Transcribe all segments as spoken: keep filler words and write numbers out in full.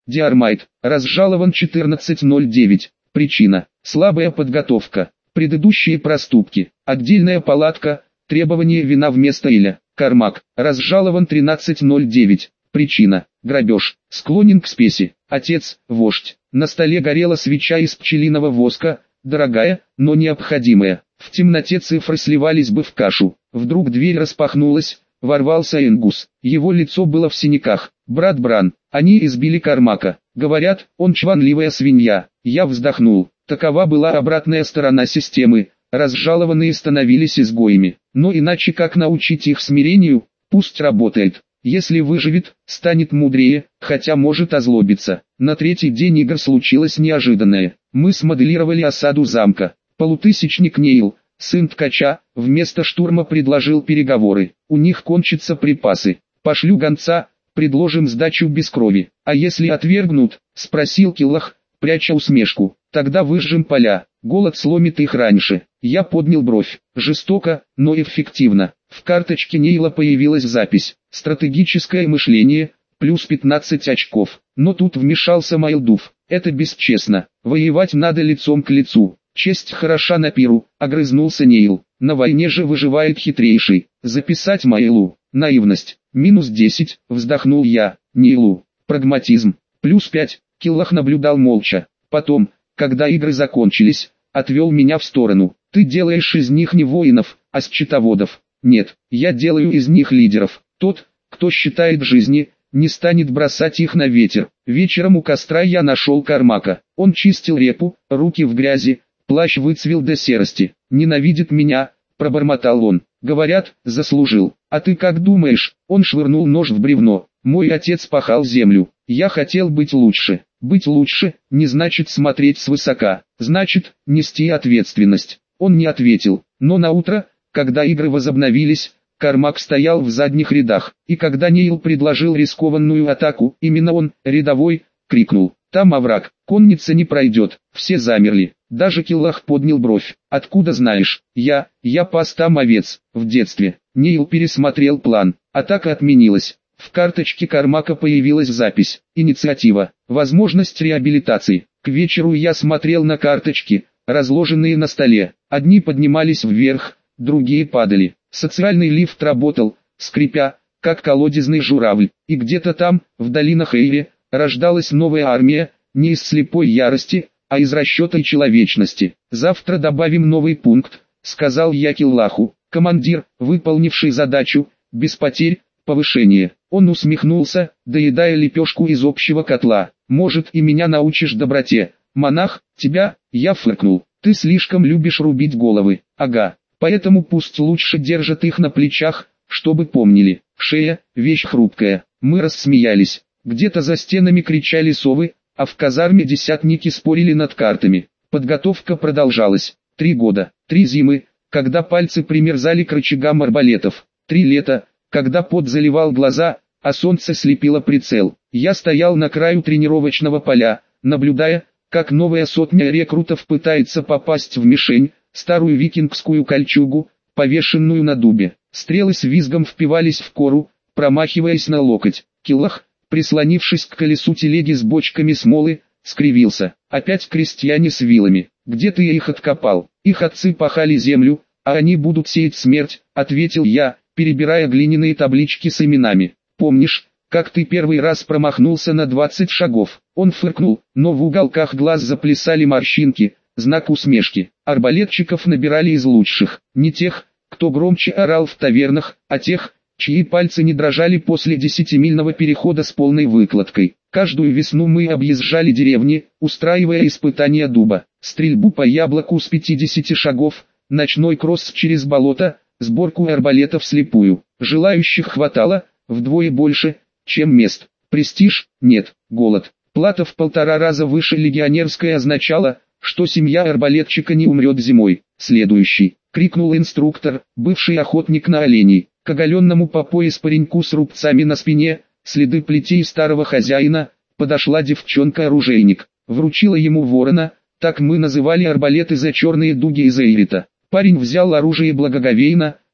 Диармайт, разжалован четырнадцать ноль девять. Причина: слабая подготовка. Предыдущие проступки. Отдельная палатка. Требование вина вместо иля. Кармак, разжалован тринадцать ноль девять. Причина: грабеж. Склонен к спеси. Отец, вождь. На столе горела свеча из пчелиного воска, дорогая, но необходимая. В темноте цифры сливались бы в кашу. Вдруг дверь распахнулась, ворвался Энгус. Его лицо было в синяках. Брат Бран, они избили Кармака. Говорят, он чванливая свинья. Я вздохнул. Такова была обратная сторона системы. Разжалованные становились изгоями. Но иначе как научить их смирению? Пусть работает. Если выживет, станет мудрее, хотя может озлобиться. На третий день игр случилось неожиданное. Мы смоделировали осаду замка. Полутысячник Нейл, сын ткача, вместо штурма предложил переговоры. У них кончатся припасы. Пошлю гонца, предложим сдачу без крови. А если отвергнут, спросил Киллах, пряча усмешку. Тогда выжжем поля. Голод сломит их раньше. Я поднял бровь. Жестоко, но эффективно. В карточке Нейла появилась запись. Стратегическое мышление, плюс пятнадцать очков. Но тут вмешался Майлдуф. Это бесчестно. Воевать надо лицом к лицу. Честь хороша на пиру, огрызнулся Нейл. На войне же выживает хитрейший. Записать Майлу. Наивность. Минус десять, вздохнул я. Нейлу. Прагматизм. Плюс пять. Киллах наблюдал молча. Потом, когда игры закончились, отвел меня в сторону. Ты делаешь из них не воинов, а счетоводов. Нет, я делаю из них лидеров. Тот, кто считает жизни, не станет бросать их на ветер. Вечером у костра я нашел Кармака. Он чистил репу, руки в грязи, плащ выцвел до серости. Ненавидит меня, пробормотал он. Говорят, заслужил. А ты как думаешь? Он швырнул нож в бревно. Мой отец пахал землю. Я хотел быть лучше. Быть лучше не значит смотреть свысока, значит нести ответственность. Он не ответил, но на утро, когда игры возобновились, Кармак стоял в задних рядах, и когда Нейл предложил рискованную атаку, именно он, рядовой, крикнул: «Там овраг, конница не пройдет». Все замерли, даже Киллах поднял бровь. «Откуда знаешь?» «Я, я пас там овец, в детстве». Нейл пересмотрел план, атака отменилась. В карточке Кармака появилась запись: инициатива, возможность реабилитации. К вечеру я смотрел на карточки, разложенные на столе. Одни поднимались вверх, другие падали. Социальный лифт работал, скрипя, как колодезный журавль. И где-то там, в долинах Эйри, рождалась новая армия, не из слепой ярости, а из расчета и человечности. «Завтра добавим новый пункт», — сказал я Киллаху. Командир, выполнивший задачу, без потерь, повышение. Он усмехнулся, доедая лепешку из общего котла. «Может, и меня научишь доброте, монах?» «Тебя?» — я фыркнул. «Ты слишком любишь рубить головы». «Ага, поэтому пусть лучше держат их на плечах, чтобы помнили. Шея — вещь хрупкая». Мы рассмеялись. Где-то за стенами кричали совы, а в казарме десятники спорили над картами. Подготовка продолжалась. Три года, три зимы, когда пальцы примерзали к рычагам арбалетов. Три лета, когда пот заливал глаза, а солнце слепило прицел. Я стоял на краю тренировочного поля, наблюдая, как новая сотня рекрутов пытается попасть в мишень, старую викингскую кольчугу, повешенную на дубе. Стрелы с визгом впивались в кору, промахиваясь на локоть. Киллах, прислонившись к колесу телеги с бочками смолы, скривился. «Опять крестьяне с вилами. Где ты их откопал? Их отцы пахали землю, а они будут сеять смерть», — ответил я, перебирая глиняные таблички с именами. «Помнишь, как ты первый раз промахнулся на двадцать шагов?» Он фыркнул, но в уголках глаз заплясали морщинки, знак усмешки. Арбалетчиков набирали из лучших, не тех, кто громче орал в тавернах, а тех, чьи пальцы не дрожали после десятимильного перехода с полной выкладкой. Каждую весну мы объезжали деревни, устраивая испытания дуба, стрельбу по яблоку с пятидесяти шагов, ночной кросс через болото, сборку арбалетов вслепую. Желающих хватало, вдвое больше, чем мест. Престиж? Нет. Голод. Плата в полтора раза выше легионерской означала, что семья арбалетчика не умрет зимой. «Следующий!» — крикнул инструктор, бывший охотник на оленей. К оголенному по пояс пареньку с рубцами на спине, следы плетей старого хозяина, подошла девчонка-оружейник. Вручила ему ворона, так мы называли арбалеты за черные дуги из Эйрита. Парень взял оружие благоговейно,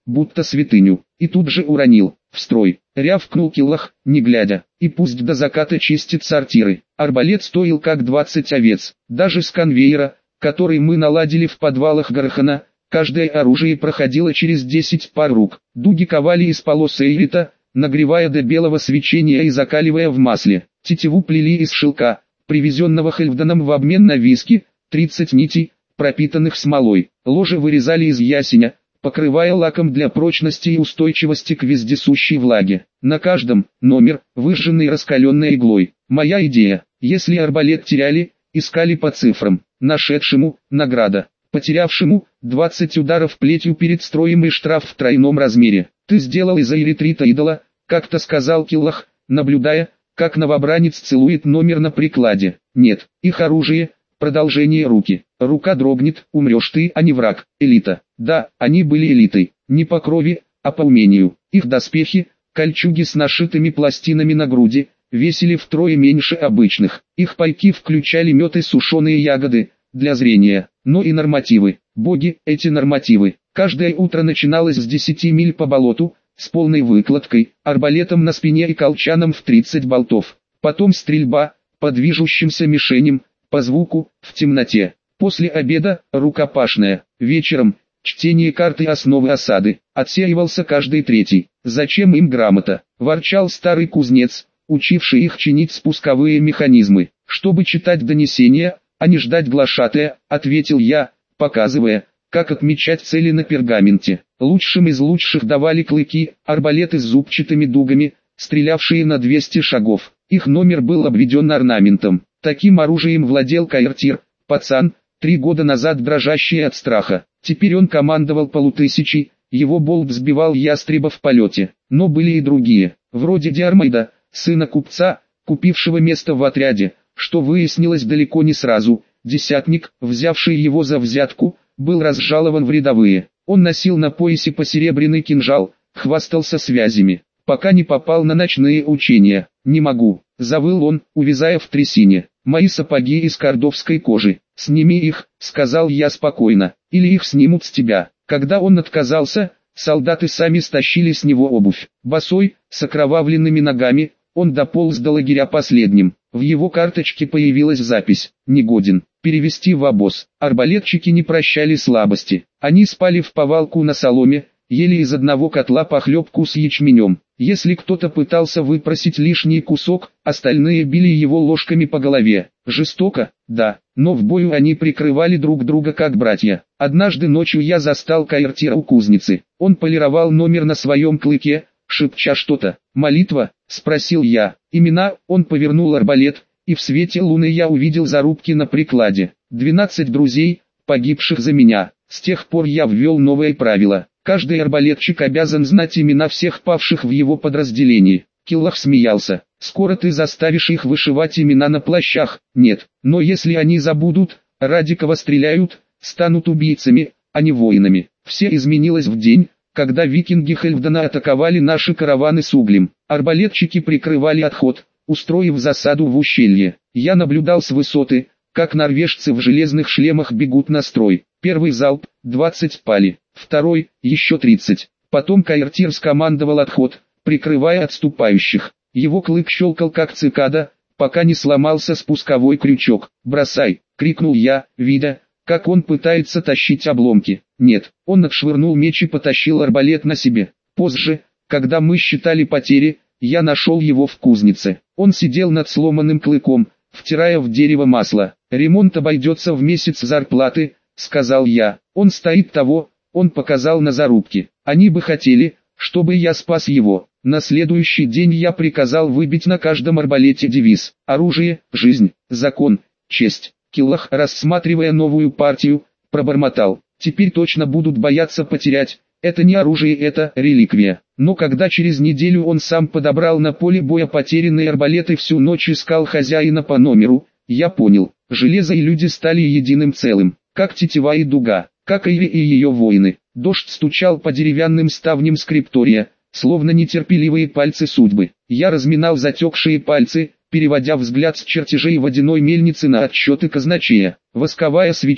будто святыню, и тут же уронил. В строй, рявкнул Киллах, не глядя, и пусть до заката чистит сортиры. Арбалет стоил как двадцать овец, даже с конвейера, который мы наладили в подвалах Гарахана, каждое оружие проходило через десять пар рук. Дуги ковали из полос эйрита, нагревая до белого свечения и закаливая в масле. Тетиву плели из шелка, привезенного Хельфданом в обмен на виски, тридцать нитей, пропитанных смолой. Ложе вырезали из ясеня, покрывая лаком для прочности и устойчивости к вездесущей влаге. На каждом номер, выжженный раскаленной иглой. Моя идея: если арбалет теряли, искали по цифрам. Нашедшему – награда. Потерявшему – двадцать ударов плетью перед строем и штраф в тройном размере. «Ты сделал из эретрита идола», – как-то сказал Киллах, наблюдая, как новобранец целует номер на прикладе. «Нет, их оружие – продолжение руки. Рука дрогнет, умрешь ты, а не враг. Элита». Да, они были элитой, не по крови, а по умению. Их доспехи, кольчуги с нашитыми пластинами на груди, весили втрое меньше обычных. Их пайки включали мед и сушеные ягоды, для зрения, но и нормативы. Боги, эти нормативы. Каждое утро начиналось с десяти миль по болоту, с полной выкладкой, арбалетом на спине и колчаном в тридцать болтов. Потом стрельба, по движущимся мишеням, по звуку, в темноте. После обеда, рукопашная. Вечером, чтение карты основы осады. Отсеивался каждый третий. Зачем им грамота? Ворчал старый кузнец, учивший их чинить спусковые механизмы. Чтобы читать донесения, а не ждать глашатая, ответил я, показывая, как отмечать цели на пергаменте. Лучшим из лучших давали клыки, арбалеты с зубчатыми дугами, стрелявшие на двести шагов. Их номер был обведен орнаментом. Таким оружием владел Каиртир, пацан, три года назад дрожащий от страха. Теперь он командовал полутысячей, его болт сбивал ястреба в полете. Но были и другие, вроде Диармайда, сына купца, купившего место в отряде, что выяснилось далеко не сразу. Десятник, взявший его за взятку, был разжалован в рядовые. Он носил на поясе посеребряный кинжал, хвастался связями, пока не попал на ночные учения. «Не могу», — завыл он, увязая в трясине. «Мои сапоги из кордовской кожи. Сними их», — сказал я спокойно, — «или их снимут с тебя». Когда он отказался, солдаты сами стащили с него обувь. Босой, с окровавленными ногами, он дополз до лагеря последним. В его карточке появилась запись: «Негоден, перевести в обоз». Арбалетчики не прощали слабости. Они спали в повалку на соломе, ели из одного котла похлебку с ячменем. Если кто-то пытался выпросить лишний кусок, остальные били его ложками по голове. Жестоко, да, но в бою они прикрывали друг друга как братья. Однажды ночью я застал Каиртира у кузницы. Он полировал номер на своем клыке, шепча что-то. «Молитва?» — спросил я. «Имена?» — он повернул арбалет, и в свете луны я увидел зарубки на прикладе. Двенадцать друзей, погибших за меня. С тех пор я ввел новое правило. Каждый арбалетчик обязан знать имена всех павших в его подразделении. Киллах смеялся. «Скоро ты заставишь их вышивать имена на плащах». «Нет, но если они забудут, ради кого стреляют, станут убийцами, а не воинами». Все изменилось в день, когда викинги Хельфдана атаковали наши караваны с углем. Арбалетчики прикрывали отход, устроив засаду в ущелье. Я наблюдал с высоты, как норвежцы в железных шлемах бегут на строй. Первый залп, двадцать пали, второй, еще тридцать. Потом Каиртир скомандовал отход, прикрывая отступающих. Его клык щелкал как цикада, пока не сломался спусковой крючок. «Бросай!» — крикнул я, видя, как он пытается тащить обломки. Нет, он отшвырнул меч и потащил арбалет на себе. Позже, когда мы считали потери, я нашел его в кузнице. Он сидел над сломанным клыком, втирая в дерево масло. «Ремонт обойдется в месяц зарплаты», — сказал я. «Он стоит того», — он показал на зарубки. «Они бы хотели, чтобы я спас его». На следующий день я приказал выбить на каждом арбалете девиз: «Оружие, жизнь, закон, честь». Киллах, рассматривая новую партию, пробормотал: «Теперь точно будут бояться потерять. Это не оружие, это реликвия». Но когда через неделю он сам подобрал на поле боя потерянный арбалет и всю ночь искал хозяина по номеру, я понял: железо и люди стали единым целым, как тетива и дуга, как Эйри и ее воины. Дождь стучал по деревянным ставням скриптория, словно нетерпеливые пальцы судьбы. Я разминал затекшие пальцы, переводя взгляд с чертежей водяной мельницы на отсчеты казначея. Восковая свеча,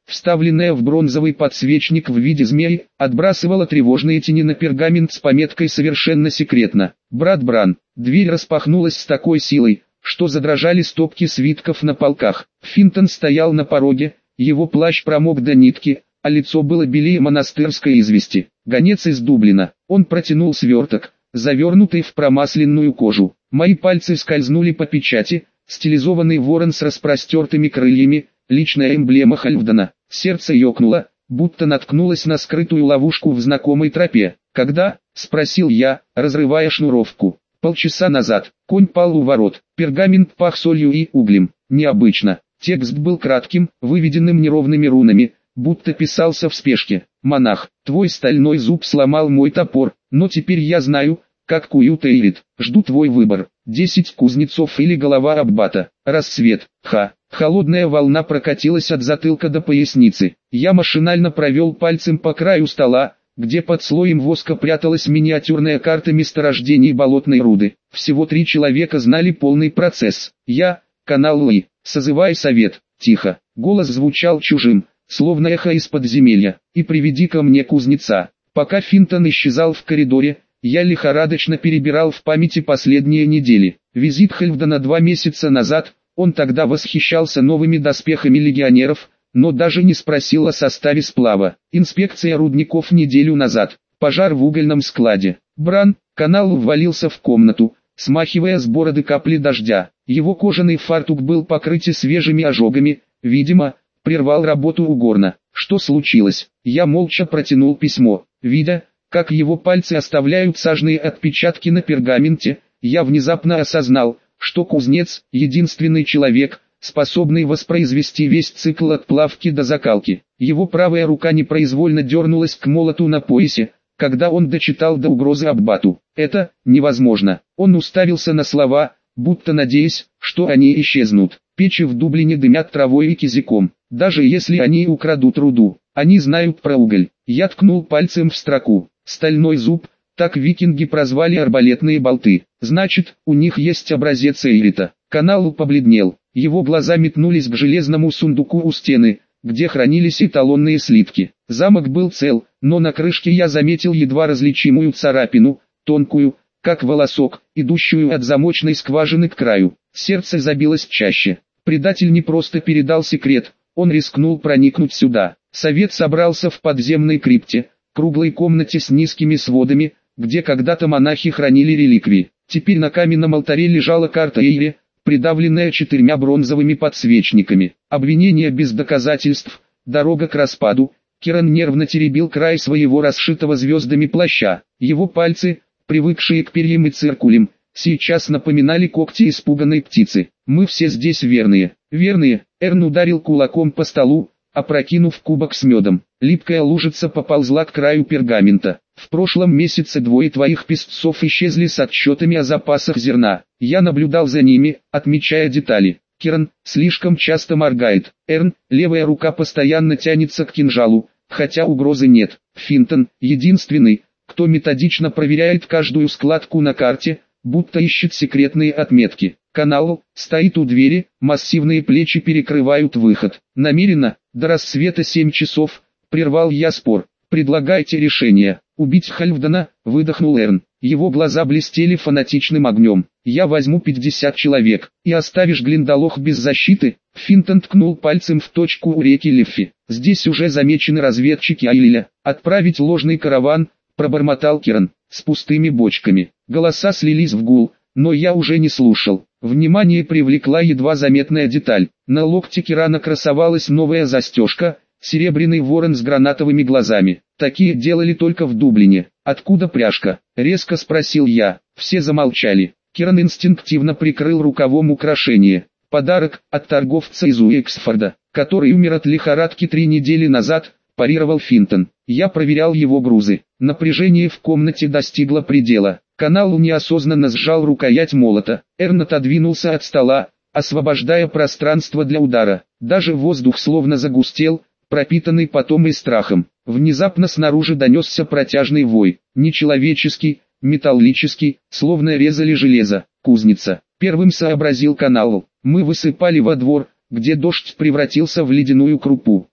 вставленная в бронзовый подсвечник в виде змеи, отбрасывала тревожные тени на пергамент с пометкой «Совершенно секретно». «Брат Бран». Дверь распахнулась с такой силой, что задрожали стопки свитков на полках. Финтон стоял на пороге, его плащ промок до нитки, а лицо было белее монастырской извести. «Гонец из Дублина». Он протянул сверток, завернутый в промасленную кожу. Мои пальцы скользнули по печати, стилизованный ворон с распростертыми крыльями, личная эмблема Хальфдена. Сердце ёкнуло, будто наткнулось на скрытую ловушку в знакомой тропе. «Когда?» — спросил я, разрывая шнуровку. Полчаса назад. Конь пал у ворот. Пергамент пах солью и углем. Необычно. Текст был кратким, выведенным неровными рунами, будто писался в спешке. «Монах, твой стальной зуб сломал мой топор, но теперь я знаю, как куют Эйрит. Жду твой выбор. Десять кузнецов или голова аббата. Рассвет. Ха». Холодная волна прокатилась от затылка до поясницы. Я машинально провел пальцем по краю стола, где под слоем воска пряталась миниатюрная карта месторождений болотной руды. Всего три человека знали полный процесс. Я, канал Ли. «Созывай совет». Тихо. Голос звучал чужим, словно эхо из подземелья. «И приведи ко мне кузнеца». Пока Финтон исчезал в коридоре, я лихорадочно перебирал в памяти последние недели. Визит Хальфдена два месяца назад, он тогда восхищался новыми доспехами легионеров, но даже не спросил о составе сплава. Инспекция рудников неделю назад. Пожар в угольном складе. Бран, канал ввалился в комнату, смахивая с бороды капли дождя. Его кожаный фартук был покрыт свежими ожогами, видимо, прервал работу у горна. Что случилось? Я молча протянул письмо. Видя, как его пальцы оставляют сажные отпечатки на пергаменте, я внезапно осознал, что кузнец – единственный человек, способный воспроизвести весь цикл от плавки до закалки. Его правая рука непроизвольно дернулась к молоту на поясе, когда он дочитал до угрозы аббату. «Это невозможно». Он уставился на слова, будто надеясь, что они исчезнут. Печи в Дублине дымят травой и кизиком. Даже если они украдут руду, они знают про уголь. Я ткнул пальцем в строку. «Стальной зуб», так викинги прозвали арбалетные болты. Значит, у них есть образец Эйрита. Канал побледнел. Его глаза метнулись к железному сундуку у стены, где хранились эталонные слитки. Замок был цел, но на крышке я заметил едва различимую царапину, тонкую, как волосок, идущую от замочной скважины к краю. Сердце забилось чаще. Предатель не просто передал секрет, он рискнул проникнуть сюда. Совет собрался в подземной крипте, круглой комнате с низкими сводами, где когда-то монахи хранили реликвии. Теперь на каменном алтаре лежала карта Эйри, придавленная четырьмя бронзовыми подсвечниками. Обвинение без доказательств, дорога к распаду. Киран нервно теребил край своего расшитого звездами плаща. Его пальцы, привыкшие к перьям и циркулям, сейчас напоминали когти испуганной птицы. «Мы все здесь верные». «Верные», — Эрн ударил кулаком по столу, опрокинув кубок с медом. Липкая лужица поползла к краю пергамента. «В прошлом месяце двое твоих песцов исчезли с отчетами о запасах зерна. Я наблюдал за ними, отмечая детали. Киран слишком часто моргает. Эрн, левая рука постоянно тянется к кинжалу, хотя угрозы нет. Финтон, единственный, кто методично проверяет каждую складку на карте, будто ищет секретные отметки. Канал стоит у двери, массивные плечи перекрывают выход. Намеренно, до рассвета семь часов, прервал я спор. «Предлагайте решение». «Убить Хальфдена», — выдохнул Эрн. Его глаза блестели фанатичным огнем. «Я возьму пятьдесят человек, и оставишь Глиндалох без защиты?» Финтон ткнул пальцем в точку у реки Лиффи. «Здесь уже замечены разведчики Айлиля. Отправить ложный караван», — пробормотал Киран, — «с пустыми бочками». Голоса слились в гул, но я уже не слушал. Внимание привлекла едва заметная деталь. На локте Кирана красовалась новая застежка, серебряный ворон с гранатовыми глазами. Такие делали только в Дублине. «Откуда пряжка?» — резко спросил я. Все замолчали. Киран инстинктивно прикрыл рукавом украшение. «Подарок от торговца из Уэксфорда, который умер от лихорадки три недели назад», — парировал Финтон. Я проверял его грузы. Напряжение в комнате достигло предела. Канал неосознанно сжал рукоять молота. Эрн отодвинулся от стола, освобождая пространство для удара. Даже воздух словно загустел, пропитанный потом и страхом. Внезапно снаружи донесся протяжный вой. Нечеловеческий, металлический, словно резали железо. «Кузница», — первым сообразил Канал. Мы высыпали во двор, где дождь превратился в ледяную крупу.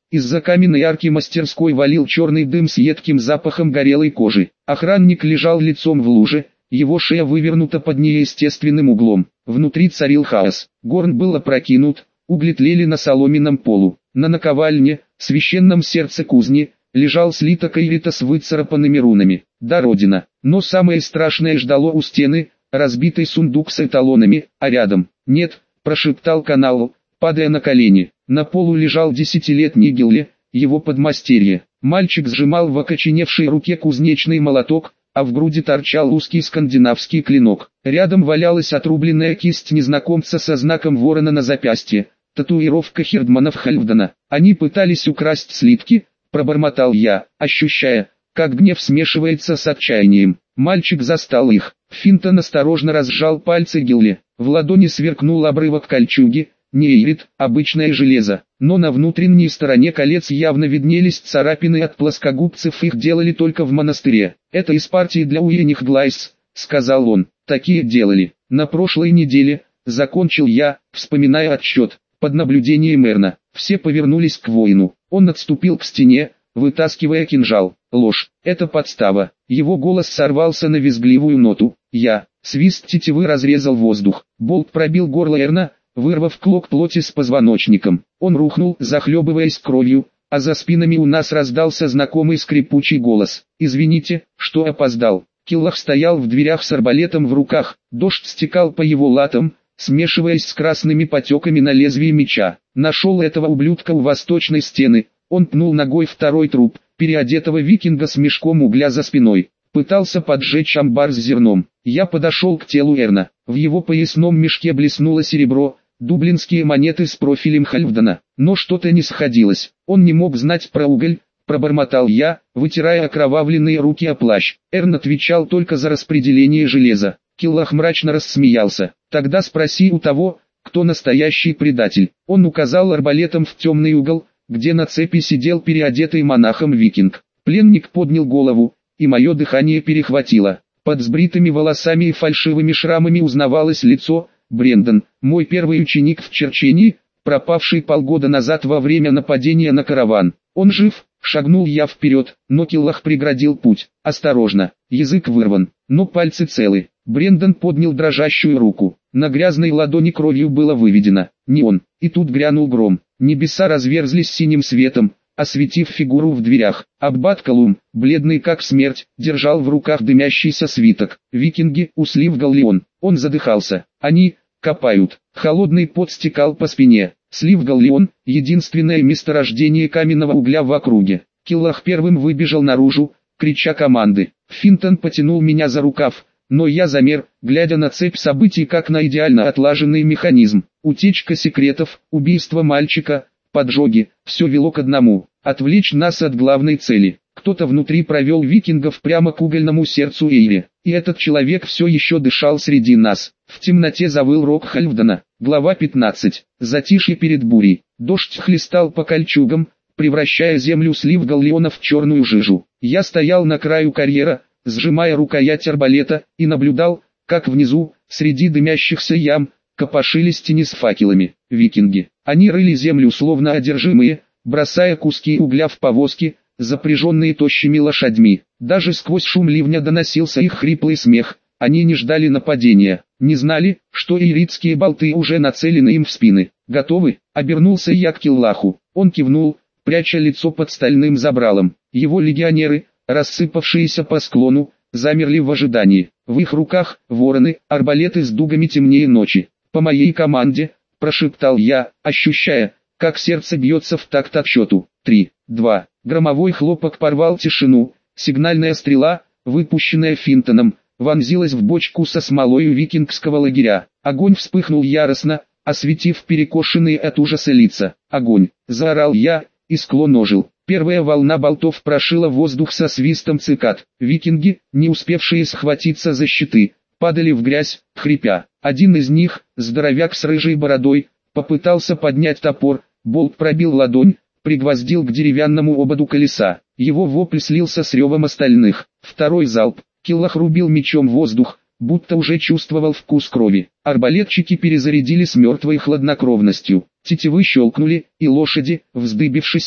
Из-за каменной арки мастерской валил черный дым с едким запахом горелой кожи. Охранник лежал лицом в луже, его шея вывернута под неестественным углом. Внутри царил хаос. Горн был опрокинут, угли тлели на соломенном полу. На наковальне, священном сердце кузни, лежал слиток ирита с выцарапанными рунами. Да, Родина. Но самое страшное ждало у стены, разбитый сундук с эталонами, а рядом... «Нет», – прошептал Канал, падая на колени. На полу лежал десятилетний Гилли, его подмастерье. Мальчик сжимал в окоченевшей руке кузнечный молоток, а в груди торчал узкий скандинавский клинок. Рядом валялась отрубленная кисть незнакомца со знаком ворона на запястье, татуировка Хирдманов Хальфдена. «Они пытались украсть слитки», – пробормотал я, ощущая, как гнев смешивается с отчаянием. Мальчик застал их. Финтон осторожно разжал пальцы Гилли. В ладони сверкнул обрывок кольчуги, не ирит, обычное железо, но на внутренней стороне колец явно виднелись царапины от плоскогубцев, их делали только в монастыре. «Это из партии для Уиних Глайс», — сказал он, — «такие делали. На прошлой неделе», — закончил я, вспоминая отсчет, под наблюдением Эрна. Все повернулись к воину, он отступил к стене, вытаскивая кинжал. «Ложь, это подстава». Его голос сорвался на визгливую ноту. Я, свист тетивы разрезал воздух, болт пробил горло Эрна, вырвав клок плоти с позвоночником. Он рухнул, захлебываясь кровью, а за спинами у нас раздался знакомый скрипучий голос. «Извините, что опоздал». Киллах стоял в дверях с арбалетом в руках, дождь стекал по его латам, смешиваясь с красными потеками на лезвии меча. «Нашел этого ублюдка у восточной стены». Он пнул ногой второй труп, переодетого викинга с мешком угля за спиной. Пытался поджечь амбар с зерном. Я подошел к телу Эрна. В его поясном мешке блеснуло серебро, дублинские монеты с профилем Хальфдена. Но что-то не сходилось. Он не мог знать про уголь, пробормотал я, вытирая окровавленные руки о плащ. Эрн отвечал только за распределение железа. Киллах мрачно рассмеялся. «Тогда спроси у того, кто настоящий предатель». Он указал арбалетом в темный угол, где на цепи сидел переодетый монахом викинг. Пленник поднял голову, и мое дыхание перехватило. Под сбритыми волосами и фальшивыми шрамами узнавалось лицо. Брендон, мой первый ученик в Черчении, пропавший полгода назад во время нападения на караван. Он жив, шагнул я вперед, но Киллах преградил путь. Осторожно, язык вырван, но пальцы целы. Брендон поднял дрожащую руку. На грязной ладони кровью было выведено «не он». И тут грянул гром. Небеса разверзлись синим светом, осветив фигуру в дверях. Аббат Колум, бледный как смерть, держал в руках дымящийся свиток. «Викинги, услив галлеон». Он задыхался. «Они копают». Холодный пот стекал по спине. Слив галлеон — единственное месторождение каменного угля в округе. Киллах первым выбежал наружу, крича команды. Финтон потянул меня за рукав, но я замер, глядя на цепь событий как на идеально отлаженный механизм. Утечка секретов, убийство мальчика, поджоги, все вело к одному – отвлечь нас от главной цели. Кто-то внутри провел викингов прямо к угольному сердцу Эйри, и этот человек все еще дышал среди нас. В темноте завыл рог Хальфдена. Глава пятнадцать. Затишье перед бурей. Дождь хлестал по кольчугам, превращая землю слив галлеона в черную жижу. Я стоял на краю карьера, сжимая рукоять арбалета, и наблюдал, как внизу, среди дымящихся ям, копошились тени с факелами. Викинги. Они рыли землю словно одержимые, бросая куски угля в повозки, запряженные тощими лошадьми. Даже сквозь шум ливня доносился их хриплый смех. Они не ждали нападения, не знали, что иритские болты уже нацелены им в спины. «Готовы?» — обернулся я к Киллаху. Он кивнул, пряча лицо под стальным забралом. Его легионеры, рассыпавшиеся по склону, замерли в ожидании. В их руках вороны, арбалеты с дугами темнее ночи. «По моей команде», — прошептал я, ощущая, как сердце бьется в такт отсчету. Три, два. Громовой хлопок порвал тишину. Сигнальная стрела, выпущенная Финтоном, вонзилась в бочку со смолой у викингского лагеря. Огонь вспыхнул яростно, осветив перекошенные от ужаса лица. «Огонь!» — заорал я, и склон ожил. Первая волна болтов прошила воздух со свистом цикад. Викинги, не успевшие схватиться за щиты, падали в грязь, хрипя. Один из них, здоровяк с рыжей бородой, попытался поднять топор, болт пробил ладонь, пригвоздил к деревянному ободу колеса. Его вопль слился с ревом остальных. Второй залп. Киллах рубил мечом воздух, будто уже чувствовал вкус крови. Арбалетчики перезарядили с мертвой хладнокровностью. Тетивы щелкнули, и лошади, вздыбившись,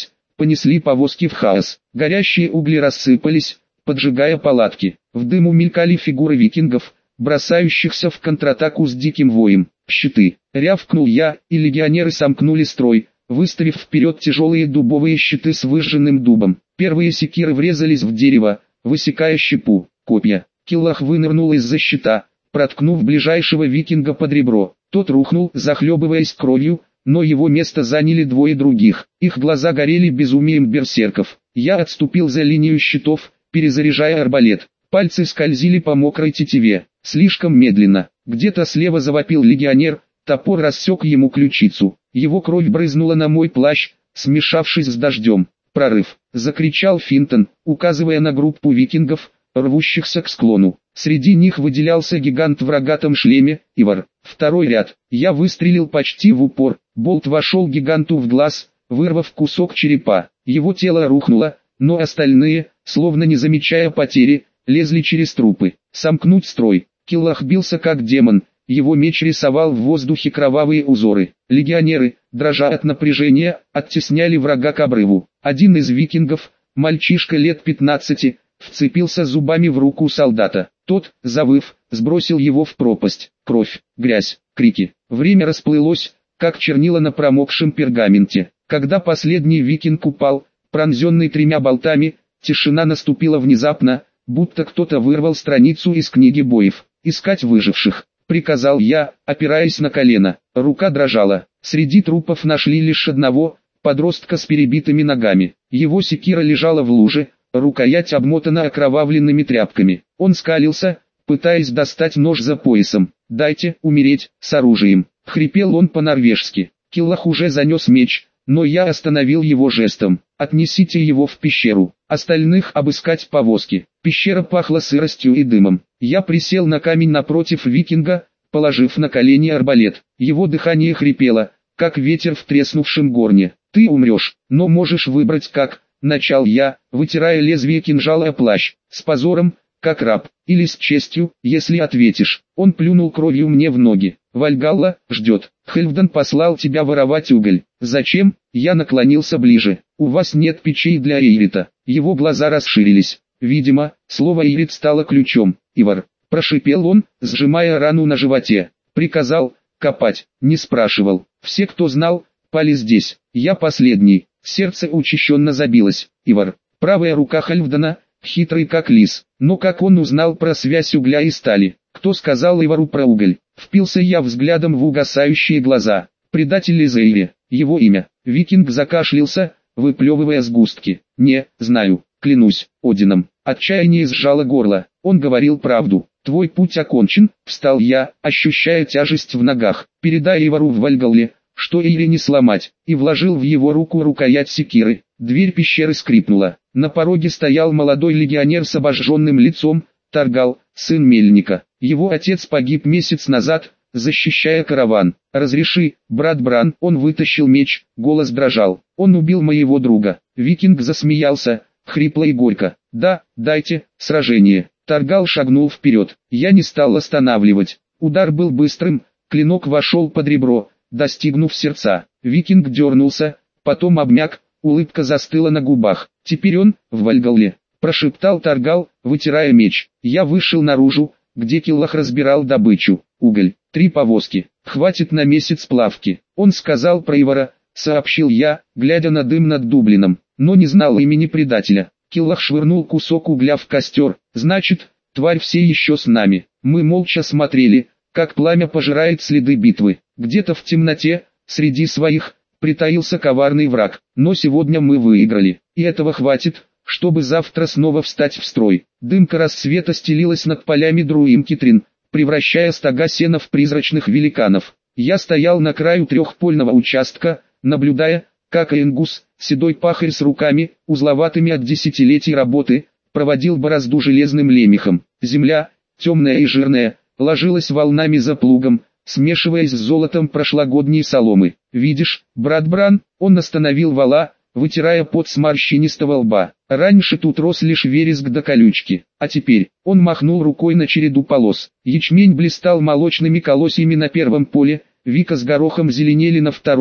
понесли повозки в хаос. Горящие угли рассыпались, поджигая палатки. В дыму мелькали фигуры викингов, бросающихся в контратаку с диким воем. Щиты! Рявкнул я, и легионеры сомкнули строй, выставив вперед тяжелые дубовые щиты с выжженным дубом. Первые секиры врезались в дерево, высекая щепу. Копья. Киллах вынырнул из-за щита, проткнув ближайшего викинга под ребро. Тот рухнул, захлебываясь кровью, но его место заняли двое других. Их глаза горели безумием берсерков. Я отступил за линию щитов, перезаряжая арбалет. Пальцы скользили по мокрой тетиве. Слишком медленно. Где-то слева завопил легионер, топор рассек ему ключицу. Его кровь брызнула на мой плащ, смешавшись с дождем. «Прорыв!» — закричал Финтон, указывая на группу викингов, рвущихся к склону. Среди них выделялся гигант в рогатом шлеме, Ивар. Второй ряд. Я выстрелил почти в упор. Болт вошел гиганту в глаз, вырвав кусок черепа. Его тело рухнуло, но остальные, словно не замечая потери, лезли через трупы. Сомкнуть строй. Киллах бился как демон. Его меч рисовал в воздухе кровавые узоры. Легионеры, дрожа от напряжения, оттесняли врага к обрыву. Один из викингов, мальчишка лет пятнадцати, вцепился зубами в руку солдата. Тот, завыв, сбросил его в пропасть. Кровь, грязь, крики. Время расплылось, как чернила на промокшем пергаменте. Когда последний викинг упал, пронзенный тремя болтами, тишина наступила внезапно, будто кто-то вырвал страницу из книги боев. «Искать выживших», — приказал я, опираясь на колено. Рука дрожала. Среди трупов нашли лишь одного, подростка с перебитыми ногами. Его секира лежала в луже, рукоять обмотана окровавленными тряпками. Он скалился, пытаясь достать нож за поясом. «Дайте умереть с оружием», — хрипел он по-норвежски. Киллах уже занес меч, но я остановил его жестом. «Отнесите его в пещеру, остальных обыскать повозки». Пещера пахла сыростью и дымом. Я присел на камень напротив викинга, положив на колени арбалет. Его дыхание хрипело, как ветер в треснувшем горне. «Ты умрешь, но можешь выбрать как», — начал я, вытирая лезвие кинжала о плащ. «С позором, как раб, или с честью, если ответишь». Он плюнул кровью мне в ноги. «Вальгалла ждет. Хельфдан послал тебя воровать уголь». «Зачем?» Я наклонился ближе. «У вас нет печей для Эйрита». Его глаза расширились. Видимо, слово «Эйрит» стало ключом. «Ивар», — прошипел он, сжимая рану на животе. «Приказал копать, не спрашивал. Все, кто знал, пали здесь. Я последний». Сердце учащенно забилось. «Ивар». Правая рука Хальфдана, хитрый как лис. Но как он узнал про связь угля и стали? Кто сказал Ивару про уголь? Впился я взглядом в угасающие глаза. Предатель из Эйри. Его имя. Викинг закашлялся, выплевывая сгустки. «Не знаю, клянусь Одином». Отчаяние сжало горло. Он говорил правду. «Твой путь окончен», — встал я, ощущая тяжесть в ногах. «Передай Ивару в Вальгалле, что Эйри не сломать», и вложил в его руку рукоять секиры. Дверь пещеры скрипнула. На пороге стоял молодой легионер с обожженным лицом, Таргал, сын мельника. Его отец погиб месяц назад, защищая караван. «Разреши, брат Бран». Он вытащил меч, голос дрожал. «Он убил моего друга». Викинг засмеялся, хрипло и горько. «Да, дайте, сражение». Таргал шагнул вперед. Я не стал останавливать. Удар был быстрым, клинок вошел под ребро, достигнув сердца. Викинг дернулся, потом обмяк, улыбка застыла на губах. «Теперь он, в Вальгалле», — прошептал Таргал, вытирая меч. Я вышел наружу, где Киллах разбирал добычу. Уголь, три повозки, хватит на месяц плавки. Он сказал про Ивара, сообщил я, глядя на дым над Дублином, но не знал имени предателя. Киллах швырнул кусок угля в костер. «Значит, тварь все еще с нами». Мы молча смотрели, как пламя пожирает следы битвы. Где-то в темноте, среди своих, притаился коварный враг. Но сегодня мы выиграли, и этого хватит, чтобы завтра снова встать в строй. Дымка рассвета стелилась над полями Друим-Китрин, превращая стога сена в призрачных великанов. Я стоял на краю трехпольного участка, наблюдая, как Энгус, седой пахарь с руками, узловатыми от десятилетий работы, проводил борозду железным лемехом. Земля, темная и жирная, ложилась волнами за плугом, смешиваясь с золотом прошлогодней соломы. «Видишь, брат Бран?» Он остановил вала, вытирая пот с морщинистого лба. «Раньше тут рос лишь вереск до колючки, а теперь...» Он махнул рукой на череду полос. Ячмень блистал молочными колосьями на первом поле, вика с горохом зеленели на втором,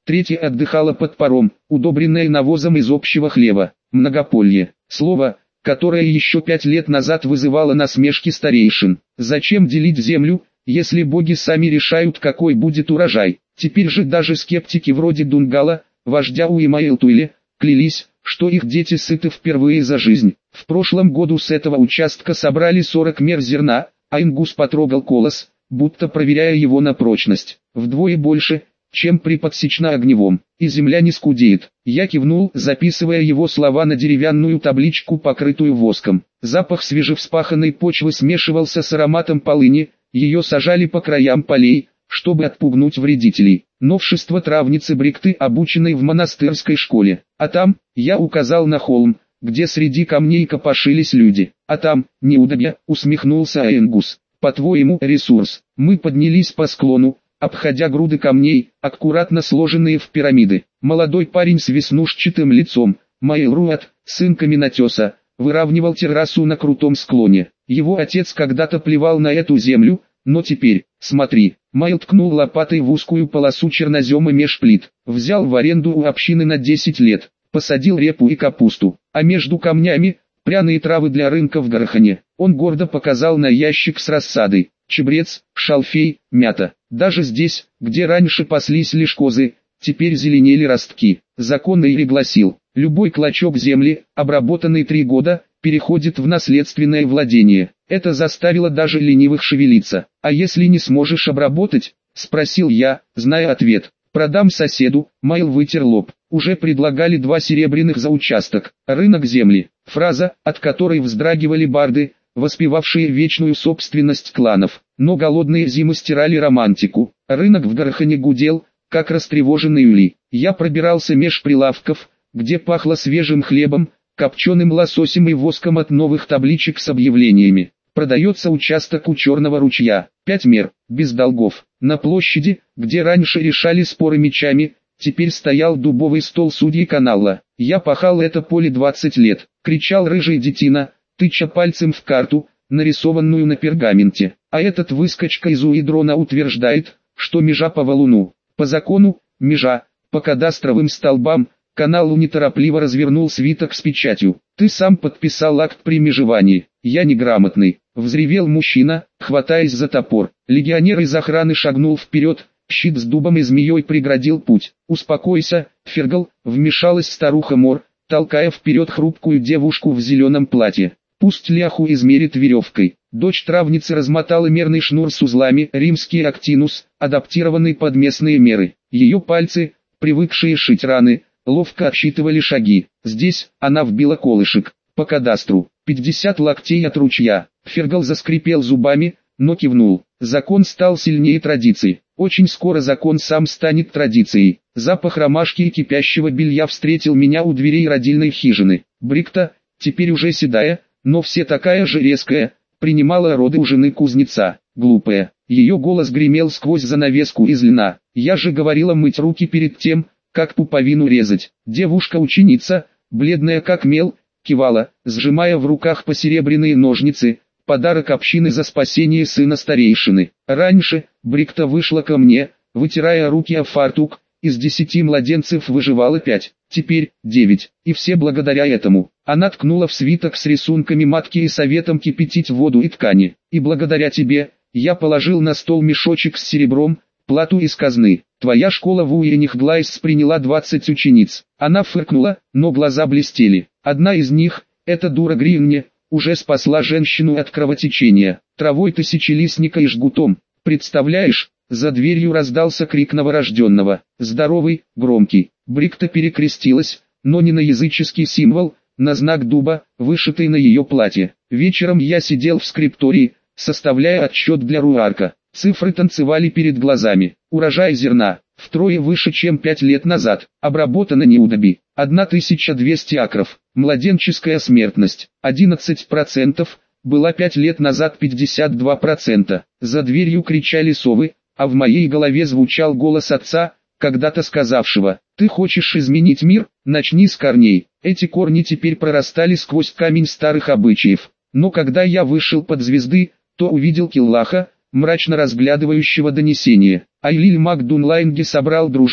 третья отдыхала под паром, удобренная навозом из общего хлева. Многополье. Слово, которое еще пять лет назад вызывало насмешки старейшин. Зачем делить землю, если боги сами решают, какой будет урожай? Теперь же даже скептики вроде Дунгала, вождя Уимаилтуиля, клялись, что их дети сыты впервые за жизнь. В прошлом году с этого участка собрали сорок мер зерна, а Ингус потрогал колос, будто проверяя его на прочность. Вдвое больше, чем при подсечно-огневом, и земля не скудеет. Я кивнул, записывая его слова на деревянную табличку, покрытую воском. Запах свежевспаханной почвы смешивался с ароматом полыни, ее сажали по краям полей, чтобы отпугнуть вредителей. Новшество травницы Брикты, обученной в монастырской школе. А там, я указал на холм, где среди камней копошились люди. А там, неудобья, усмехнулся Энгус. По-твоему, ресурс. Мы поднялись по склону, обходя груды камней, аккуратно сложенные в пирамиды. Молодой парень с веснушчатым лицом, Майл-Руат, сын каменотеса, выравнивал террасу на крутом склоне. Его отец когда-то плевал на эту землю, но теперь, смотри, Майл ткнул лопатой в узкую полосу чернозема меж плит, взял в аренду у общины на десять лет, посадил репу и капусту, а между камнями, пряные травы для рынка в Гарахане. Он гордо показал на ящик с рассадой, чебрец, шалфей, мята. Даже здесь, где раньше паслись лишь козы, теперь зеленели ростки. Закон Эйри гласил, любой клочок земли, обработанный три года, переходит в наследственное владение. Это заставило даже ленивых шевелиться. «А если не сможешь обработать?» – спросил я, зная ответ. «Продам соседу». Майл вытер лоб. Уже предлагали два серебряных за участок. Рынок земли. Фраза, от которой вздрагивали барды, воспевавшие вечную собственность кланов. Но голодные зимы стирали романтику. Рынок в Гарахане гудел, как растревоженный улей. Я пробирался меж прилавков, где пахло свежим хлебом, копченым лососем и воском от новых табличек с объявлениями. Продается участок у Черного ручья, пять мер, без долгов. На площади, где раньше решали споры мечами, теперь стоял дубовый стол судьи канала. Я пахал это поле двадцать лет, кричал рыжий детина, тыча пальцем в карту, нарисованную на пергаменте. А этот выскочка из Уидрона утверждает, что межа по валуну. По закону, межа, по кадастровым столбам. Каналу неторопливо развернул свиток с печатью. «Ты сам подписал акт при межевании». «Я неграмотный», — взревел мужчина, хватаясь за топор. Легионер из охраны шагнул вперед, щит с дубом и змеей преградил путь. «Успокойся, Фергал», — вмешалась старуха Мор, толкая вперед хрупкую девушку в зеленом платье. «Пусть ляху измерит веревкой». Дочь травницы размотала мерный шнур с узлами, римский актинус, адаптированный под местные меры. Ее пальцы, привыкшие шить раны, ловко отсчитывали шаги. Здесь она вбила колышек. По кадастру. пятьдесят локтей от ручья. Фергал заскрипел зубами, но кивнул. Закон стал сильнее традиции. Очень скоро закон сам станет традицией. Запах ромашки и кипящего белья встретил меня у дверей родильной хижины. Брикта, теперь уже седая, но все такая же резкая, принимала роды у жены кузнеца. Глупая. Ее голос гремел сквозь занавеску из льна. Я же говорила мыть руки перед тем, как пуповину резать. Девушка-ученица, бледная как мел, кивала, сжимая в руках посеребряные ножницы, подарок общины за спасение сына старейшины. Раньше, Брикта вышла ко мне, вытирая руки о фартук, из десяти младенцев выживало пять, теперь девять, и все благодаря этому. Она ткнула в свиток с рисунками матки и советом кипятить воду и ткани. И благодаря тебе, я положил на стол мешочек с серебром, плату из казны. Твоя школа в Уинихглайс приняла двадцать учениц. Она фыркнула, но глаза блестели. Одна из них, эта дура Гринни, уже спасла женщину от кровотечения. Травой тысячелистника и жгутом. Представляешь, за дверью раздался крик новорожденного. Здоровый, громкий. Брикта перекрестилась, но не на языческий символ, на знак дуба, вышитый на ее платье. Вечером я сидел в скриптории, составляя отчет для Руарка. Цифры танцевали перед глазами. Урожай зерна, втрое выше, чем пять лет назад. Обработано неудоби, тысяча двести акров. Младенческая смертность, одиннадцать процентов, была пять лет назад пятьдесят два процента. За дверью кричали совы, а в моей голове звучал голос отца, когда-то сказавшего: «Ты хочешь изменить мир? Начни с корней». Эти корни теперь прорастали сквозь камень старых обычаев. Но когда я вышел под звезды, то увидел Киллаха, мрачно разглядывающего донесение. Айлиль Макдунлайнги собрал дружину,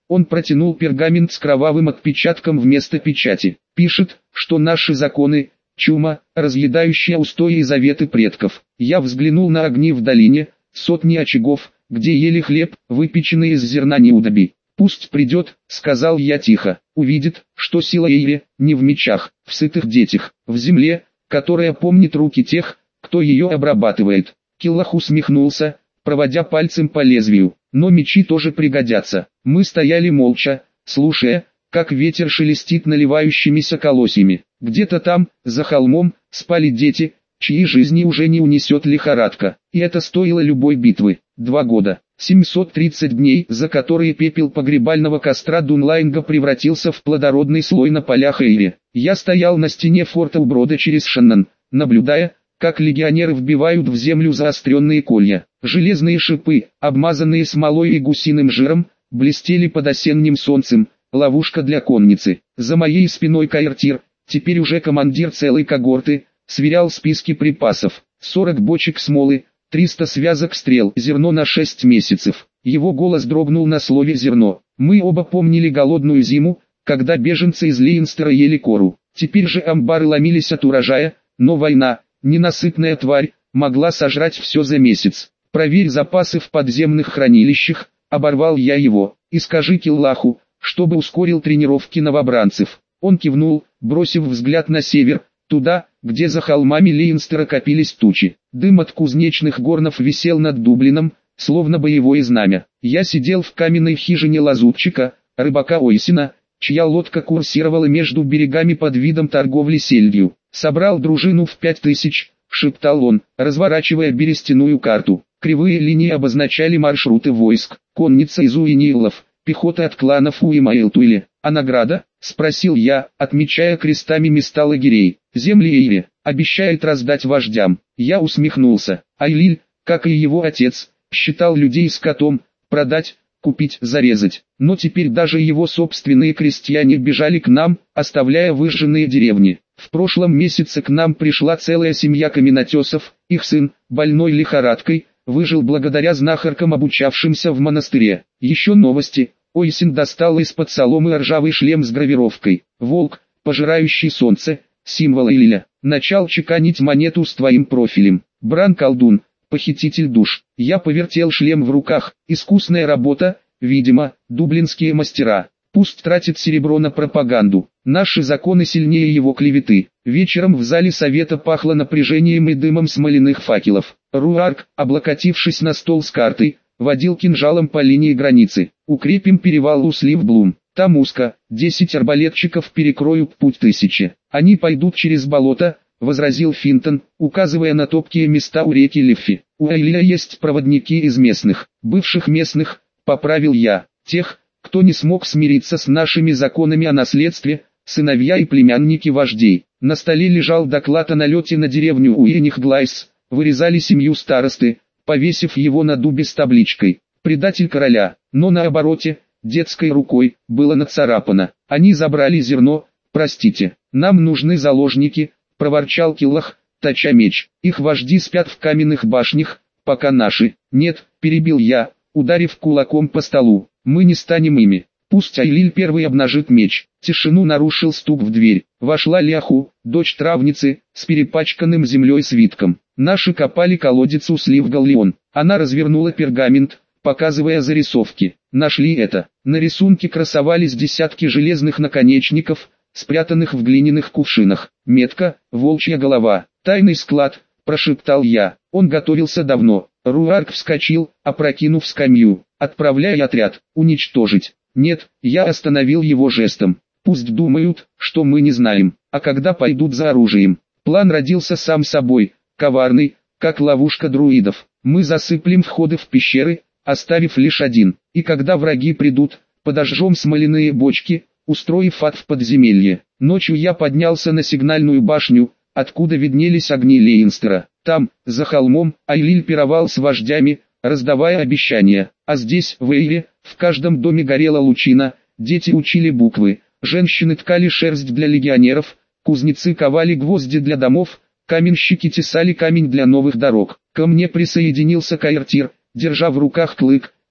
Он протянул пергамент с кровавым отпечатком вместо печати. Пишет, что наши законы – чума, разъедающая устои и заветы предков. Я взглянул на огни в долине, сотни очагов, где ели хлеб, выпеченный из зерна неудоби. «Пусть придет», — сказал я тихо, — «увидит, что сила Эйри не в мечах, в сытых детях, в земле, которая помнит руки тех, кто ее обрабатывает». Киллах усмехнулся, проводя пальцем по лезвию. «Но мечи тоже пригодятся». Мы стояли молча, слушая, как ветер шелестит наливающимися колосьями. Где-то там, за холмом, спали дети, чьи жизни уже не унесет лихорадка. И это стоило любой битвы. Два года. семьсот тридцать дней, за которые пепел погребального костра Дунлайнга превратился в плодородный слой на полях Эйри. Я стоял на стене форта у брода через Шеннон, наблюдая, как легионеры вбивают в землю заостренные колья. Железные шипы, обмазанные смолой и гусиным жиром, блестели под осенним солнцем, ловушка для конницы. За моей спиной Каэртир, теперь уже командир целой когорты, сверял списки припасов. сорок бочек смолы, триста связок стрел, зерно на шесть месяцев. Его голос дрогнул на слове «зерно». Мы оба помнили голодную зиму, когда беженцы из Лейнстера ели кору. Теперь же амбары ломились от урожая, но война, ненасытная тварь, могла сожрать все за месяц. «Проверь запасы в подземных хранилищах», — оборвал я его, — «и скажи Киллаху, чтобы ускорил тренировки новобранцев». Он кивнул, бросив взгляд на север, туда, где за холмами Лейнстера копились тучи. Дым от кузнечных горнов висел над Дублином, словно боевое знамя. Я сидел в каменной хижине лазутчика, рыбака Ойсина, чья лодка курсировала между берегами под видом торговли сельдью. «Собрал дружину в пять тысяч», — шептал он, разворачивая берестяную карту. Кривые линии обозначали маршруты войск, конница из Уинилов, пехота от кланов Уимаэлтуили. «А награда?» — спросил я, отмечая крестами места лагерей. «Земли Эйри, обещает раздать вождям». Я усмехнулся. Айлиль, как и его отец, считал людей скотом, продать, купить, зарезать. Но теперь даже его собственные крестьяне бежали к нам, оставляя выжженные деревни. В прошлом месяце к нам пришла целая семья каменотесов, их сын, больной лихорадкой, выжил благодаря знахаркам, обучавшимся в монастыре. Еще новости. Ойсин достал из-под соломы ржавый шлем с гравировкой. «Волк, пожирающий солнце», символ Элиля. Начал чеканить монету с твоим профилем. Бран-колдун, похититель душ. Я повертел шлем в руках. Искусная работа, видимо, дублинские мастера. Пусть тратит серебро на пропаганду. Наши законы сильнее его клеветы. Вечером в зале совета пахло напряжением и дымом смоляных факелов. Руарк, облокотившись на стол с картой, водил кинжалом по линии границы. «Укрепим перевал у Сливблум. Там узко, десять арбалетчиков перекроют путь тысячи. Они пойдут через болото», — возразил Финтон, указывая на топкие места у реки Лиффи. «У Эйлиля есть проводники из местных, бывших местных», — поправил я, — «тех, кто не смог смириться с нашими законами о наследстве, сыновья и племянники вождей». На столе лежал доклад о налете на деревню Уинихглайс, вырезали семью старосты, повесив его на дубе с табличкой «Предатель короля», но на обороте, детской рукой, было нацарапано: «Они забрали зерно, простите, нам нужны заложники», — проворчал Киллах, точа меч. «Их вожди спят в каменных башнях, пока наши». «Нет», — перебил я, ударив кулаком по столу, — «мы не станем ими. Пусть Айлиль первый обнажит меч». Тишину нарушил стук в дверь. Вошла Ляху, дочь травницы, с перепачканным землей свитком. «Наши копали колодец у Сливгаллион». Она развернула пергамент, показывая зарисовки. «Нашли это». На рисунке красовались десятки железных наконечников, спрятанных в глиняных кувшинах. Метка, волчья голова. «Тайный склад», — прошептал я. Он готовился давно. Руарк вскочил, опрокинув скамью. «Отправляй отряд, уничтожить». «Нет», — я остановил его жестом. «Пусть думают, что мы не знаем, а когда пойдут за оружием». План родился сам собой, коварный, как ловушка друидов. Мы засыплем входы в пещеры, оставив лишь один, и когда враги придут, подожжем смоляные бочки, устроив ад в подземелье. Ночью я поднялся на сигнальную башню, откуда виднелись огни Лейнстера. Там, за холмом, Айлиль пировал с вождями, раздавая обещания. А здесь, в Эйре, в каждом доме горела лучина, дети учили буквы, женщины ткали шерсть для легионеров, кузнецы ковали гвозди для домов, каменщики тесали камень для новых дорог. Ко мне присоединился Каэртир, держа в руках клык,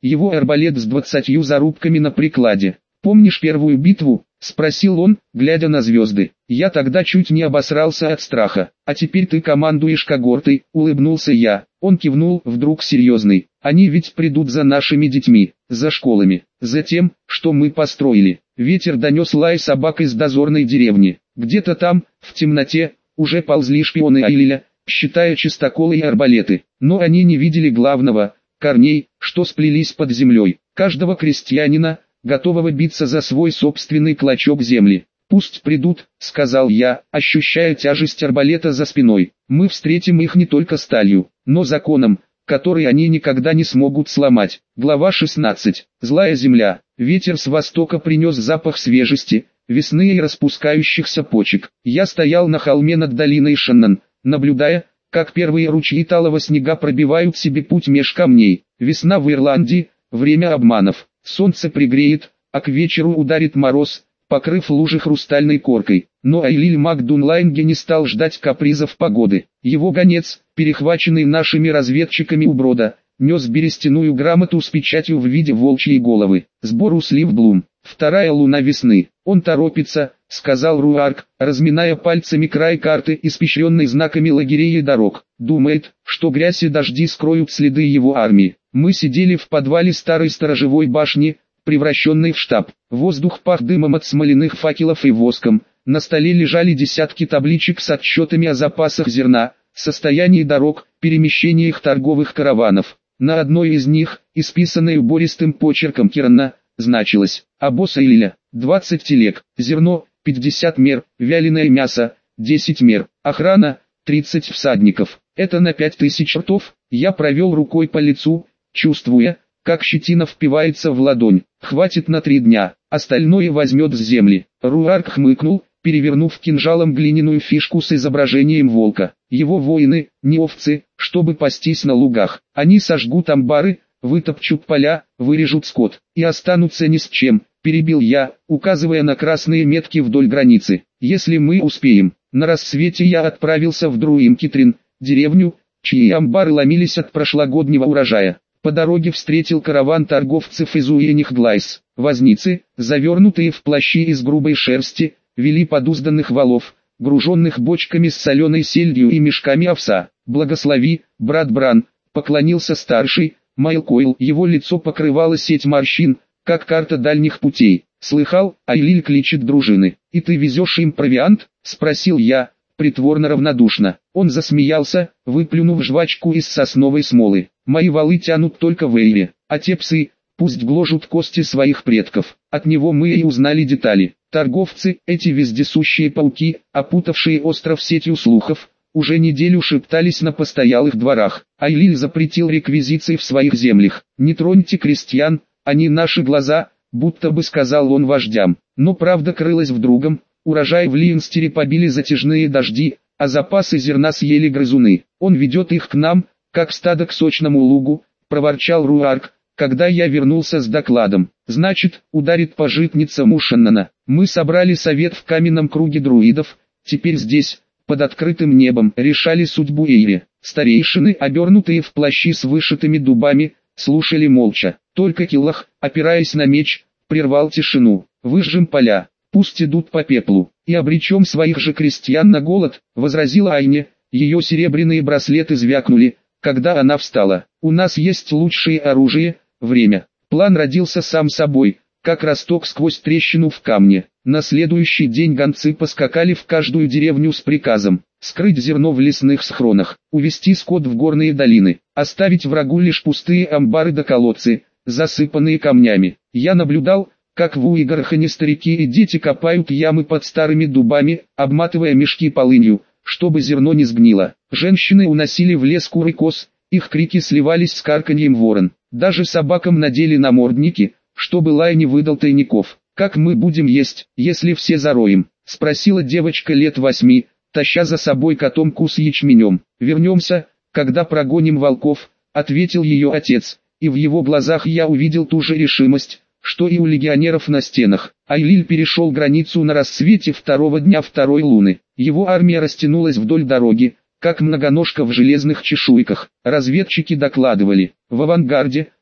его арбалет с двадцатью зарубками на прикладе. «Помнишь первую битву?» — спросил он, глядя на звезды. «Я тогда чуть не обосрался от страха. А теперь ты командуешь когортой», — улыбнулся я. Он кивнул, вдруг серьезный. «Они ведь придут за нашими детьми, за школами, за тем, что мы построили». Ветер донес лай собак из дозорной деревни. Где-то там, в темноте, уже ползли шпионы Айлиля, считая чистоколы и арбалеты. Но они не видели главного — корней, что сплелись под землей. Каждого крестьянина, готового биться за свой собственный клочок земли. «Пусть придут», — сказал я, ощущая тяжесть арбалета за спиной. «Мы встретим их не только сталью, но законом, который они никогда не смогут сломать». Глава шестнадцать. Злая земля. Ветер с востока принес запах свежести, весны и распускающихся почек. Я стоял на холме над долиной Шаннан, наблюдая, как первые ручьи талого снега пробивают себе путь меж камней. Весна в Ирландии — время обманов. Солнце пригреет, а к вечеру ударит мороз, покрыв лужи хрустальной коркой. Но Айлиль Макдунлайнге не стал ждать капризов погоды. Его гонец, перехваченный нашими разведчиками у брода, нес берестяную грамоту с печатью в виде волчьей головы. Сбор услив Блум. Вторая луна весны. «Он торопится», — сказал Руарк, разминая пальцами край карты, испещренной знаками лагерей и дорог. «Думает, что грязь и дожди скроют следы его армии». Мы сидели в подвале старой сторожевой башни, превращенной в штаб. Воздух пах дымом от смоляных факелов и воском. На столе лежали десятки табличек с отчетами о запасах зерна, состоянии дорог, перемещениях торговых караванов. На одной из них, исписанной убористым почерком Кирана, значилось: обоз Айлиля, двадцать телег, зерно, пятьдесят мер, вяленое мясо, десять мер, охрана, тридцать всадников. Это на пять тысяч ртов. Я провел рукой по лицу, чувствуя, как щетина впивается в ладонь. «Хватит на три дня, остальное возьмет с земли». Руарк хмыкнул, перевернув кинжалом глиняную фишку с изображением волка. «Его воины, не овцы, чтобы пастись на лугах. Они сожгут амбары, вытопчут поля, вырежут скот, и останутся ни с чем», — перебил я, указывая на красные метки вдоль границы. «Если мы успеем». На рассвете я отправился в Друим-Китрин, деревню, чьи амбары ломились от прошлогоднего урожая. По дороге встретил караван торговцев из Уинних-Глайс. Возницы, завернутые в плащи из грубой шерсти, вели подузданных валов, груженных бочками с соленой сельдью и мешками овса. «Благослови, брат Бран», — поклонился старший, Майлкойл. Его лицо покрывало сеть морщин, как карта дальних путей. «Слыхал, Айлиль кличет дружины. И ты везешь им провиант?» — спросил я, притворно равнодушно. Он засмеялся, выплюнув жвачку из сосновой смолы. «Мои валы тянут только в Эйре, а те псы, пусть гложут кости своих предков». От него мы и узнали детали. Торговцы, эти вездесущие пауки, опутавшие остров сетью слухов, уже неделю шептались на постоялых дворах. Айлиль запретил реквизиции в своих землях. «Не троньте крестьян, они наши глаза», будто бы сказал он вождям. Но правда крылась в другом. Урожай в Линстере побили затяжные дожди, а запасы зерна съели грызуны. «Он ведет их к нам, как стадо к сочному лугу», — проворчал Руарк, когда я вернулся с докладом. «Значит, ударит по житницам у Шаннана». Мы собрали совет в каменном круге друидов, теперь здесь, под открытым небом, решали судьбу Эйри. Старейшины, обернутые в плащи с вышитыми дубами, слушали молча. Только Киллах, опираясь на меч, прервал тишину. «Выжжем поля, пусть идут по пеплу, и обречем своих же крестьян на голод», — возразила Айне. Ее серебряные браслеты звякнули, когда она встала. «У нас есть лучшее оружие — время». План родился сам собой, как росток сквозь трещину в камне. На следующий день гонцы поскакали в каждую деревню с приказом скрыть зерно в лесных схронах, увести скот в горные долины, оставить врагу лишь пустые амбары да колодцы, засыпанные камнями. Я наблюдал, как в Уигархане старики и дети копают ямы под старыми дубами, обматывая мешки полынью, чтобы зерно не сгнило. Женщины уносили в лес кур и коз, их крики сливались с карканьем ворон. Даже собакам надели намордники, чтобы лай не выдал тайников. «Как мы будем есть, если все зароем?» — спросила девочка лет восьми, таща за собой котомку с ячменем. «Вернемся, когда прогоним волков», — ответил ее отец, и в его глазах я увидел ту же решимость, что и у легионеров на стенах. Айлиль перешел границу на рассвете второго дня второй луны. Его армия растянулась вдоль дороги, как многоножка в железных чешуйках. Разведчики докладывали: в авангарде,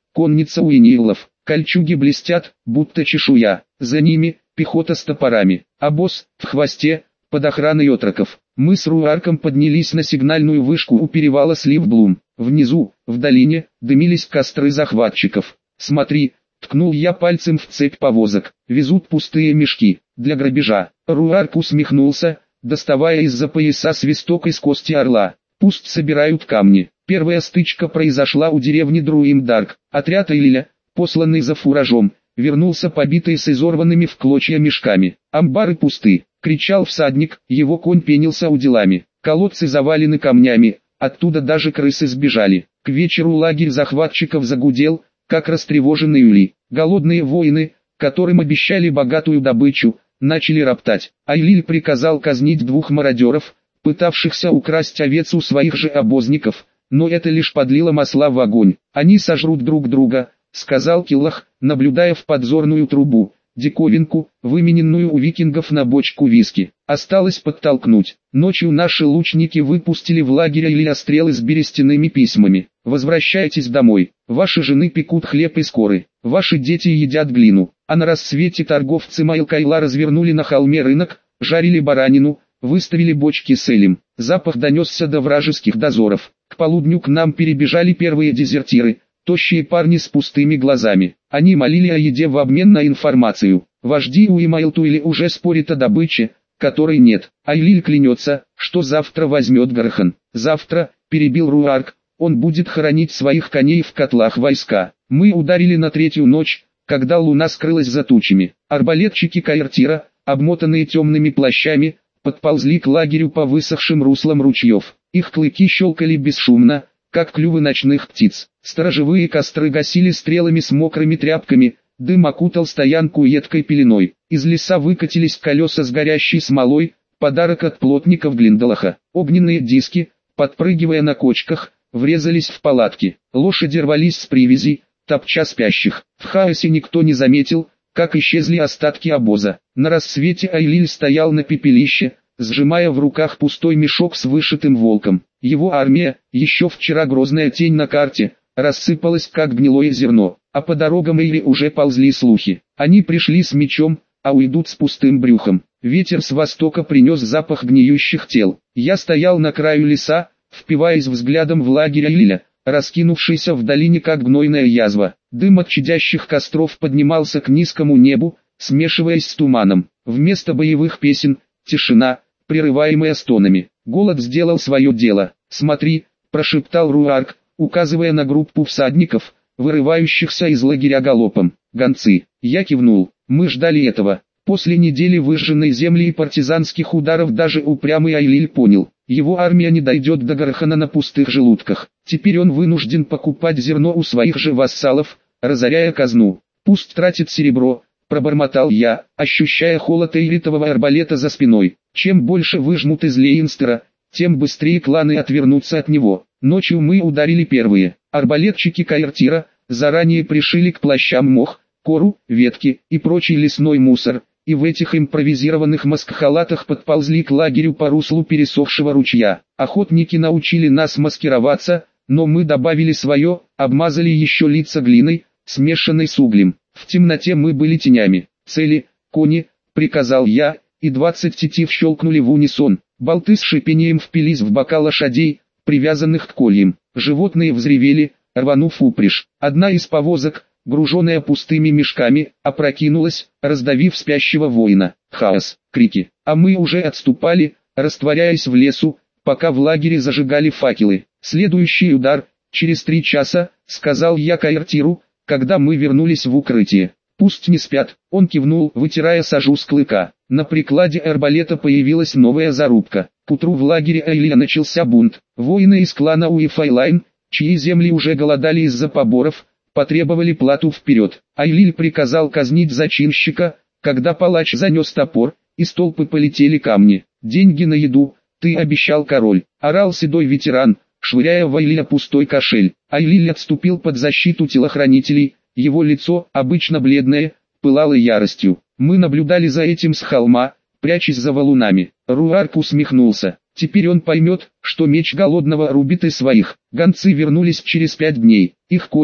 конница уинилов, кольчуги блестят, будто чешуя, за ними пехота с топорами, обоз в хвосте, под охраной отроков. Мы с Руарком поднялись на сигнальную вышку у перевала Сливблум. Внизу, в долине, дымились костры захватчиков. «Смотри», — ткнул я пальцем в цепь повозок, — «везут пустые мешки, для грабежа». Руарк усмехнулся, доставая из-за пояса свисток из кости орла. «Пусть собирают камни». Первая стычка произошла у деревни Друимдарк. Отряд Эйлиля, посланный за фуражом, вернулся побитый с изорванными в клочья мешками. «Амбары пусты», — кричал всадник, его конь пенился уделами. «Колодцы завалены камнями, оттуда даже крысы сбежали». К вечеру лагерь захватчиков загудел, как растревоженный улей. Голодные воины, которым обещали богатую добычу, начали роптать. Айлиль приказал казнить двух мародеров, пытавшихся украсть овец у своих же обозников, но это лишь подлило масла в огонь. «Они сожрут друг друга», — сказал Киллах, наблюдая в подзорную трубу диковинку, вымененную у викингов на бочку виски. Осталось подтолкнуть. Ночью наши лучники выпустили в лагерь Айлиля стрелы с берестяными письмами. «Возвращайтесь домой. Ваши жены пекут хлеб из коры. Ваши дети едят глину». А на рассвете торговцы Майлкайла развернули на холме рынок, жарили баранину, выставили бочки с элем. Запах донесся до вражеских дозоров. К полудню к нам перебежали первые дезертиры, тощие парни с пустыми глазами. Они молили о еде в обмен на информацию. Вожди Уимайлтуили уже спорят о добыче, которой нет. Айлиль клянется, что завтра возьмет Гархан. «Завтра», — перебил Руарк, — «он будет хоронить своих коней в котлах войска». Мы ударили на третью ночь, когда луна скрылась за тучами. Арбалетчики Каиртира, обмотанные темными плащами, подползли к лагерю по высохшим руслам ручьев. Их клыки щелкали бесшумно, как клювы ночных птиц. Сторожевые костры гасили стрелами с мокрыми тряпками, дым окутал стоянку едкой пеленой. Из леса выкатились колеса с горящей смолой, подарок от плотников Глиндалаха. Огненные диски, подпрыгивая на кочках, врезались в палатки. Лошади рвались с привязей, топча спящих. В хаосе никто не заметил, как исчезли остатки обоза. На рассвете Айлиль стоял на пепелище, сжимая в руках пустой мешок с вышитым волком. Его армия, еще вчера грозная тень на карте, рассыпалась как гнилое зерно, а по дорогам Эйли уже ползли слухи. Они пришли с мечом, а уйдут с пустым брюхом. Ветер с востока принес запах гниющих тел. Я стоял на краю леса, впиваясь взглядом в лагерь Эйлиля, раскинувшийся в долине как гнойная язва. Дым от чадящих костров поднимался к низкому небу, смешиваясь с туманом. Вместо боевых песен — тишина, прерываемая стонами. Голод сделал свое дело. «Смотри», — прошептал Руарк, указывая на группу всадников, вырывающихся из лагеря галопом. «Гонцы». Я кивнул. Мы ждали этого. После недели выжженной земли и партизанских ударов даже упрямый Айлиль понял, его армия не дойдет до Гархана на пустых желудках. Теперь он вынужден покупать зерно у своих же вассалов, разоряя казну. «Пусть тратит серебро», — пробормотал я, ощущая холод эйлитового арбалета за спиной. Чем больше выжмут из Лейнстера, тем быстрее кланы отвернутся от него. Ночью мы ударили первые. Арбалетчики Каиртира заранее пришили к плащам мох, кору, ветки и прочий лесной мусор, и в этих импровизированных маскхалатах подползли к лагерю по руслу пересохшего ручья. Охотники научили нас маскироваться, но мы добавили свое, обмазали еще лица глиной, смешанной с углем. В темноте мы были тенями. «Цели, кони», — приказал я, и двадцать тетив щелкнули в унисон. Болты с шипением впились в бока лошадей, привязанных к кольям. Животные взревели, рванув упряжь. Одна из повозок, груженная пустыми мешками, опрокинулась, раздавив спящего воина. Хаос, крики. А мы уже отступали, растворяясь в лесу, пока в лагере зажигали факелы. «Следующий удар, через три часа», — сказал я Каиртиру, когда мы вернулись в укрытие. «Пусть не спят», — он кивнул, вытирая сажу с клыка. На прикладе арбалета появилась новая зарубка. К утру в лагере Эйлиля начался бунт. Воины из клана Уифайлайн, чьи земли уже голодали из-за поборов, потребовали плату вперед. Айлиль приказал казнить зачинщика, когда палач занес топор, из толпы полетели камни. «Деньги на еду, ты обещал, король», — орал седой ветеран, швыряя в Айлиля пустой кошель. Айлиль отступил под защиту телохранителей, его лицо, обычно бледное, пылало яростью. Мы наблюдали за этим с холма, прячась за валунами. Руарк усмехнулся. Теперь он поймет, что меч голодного рубит и своих. Гонцы вернулись через пять дней. Их кони,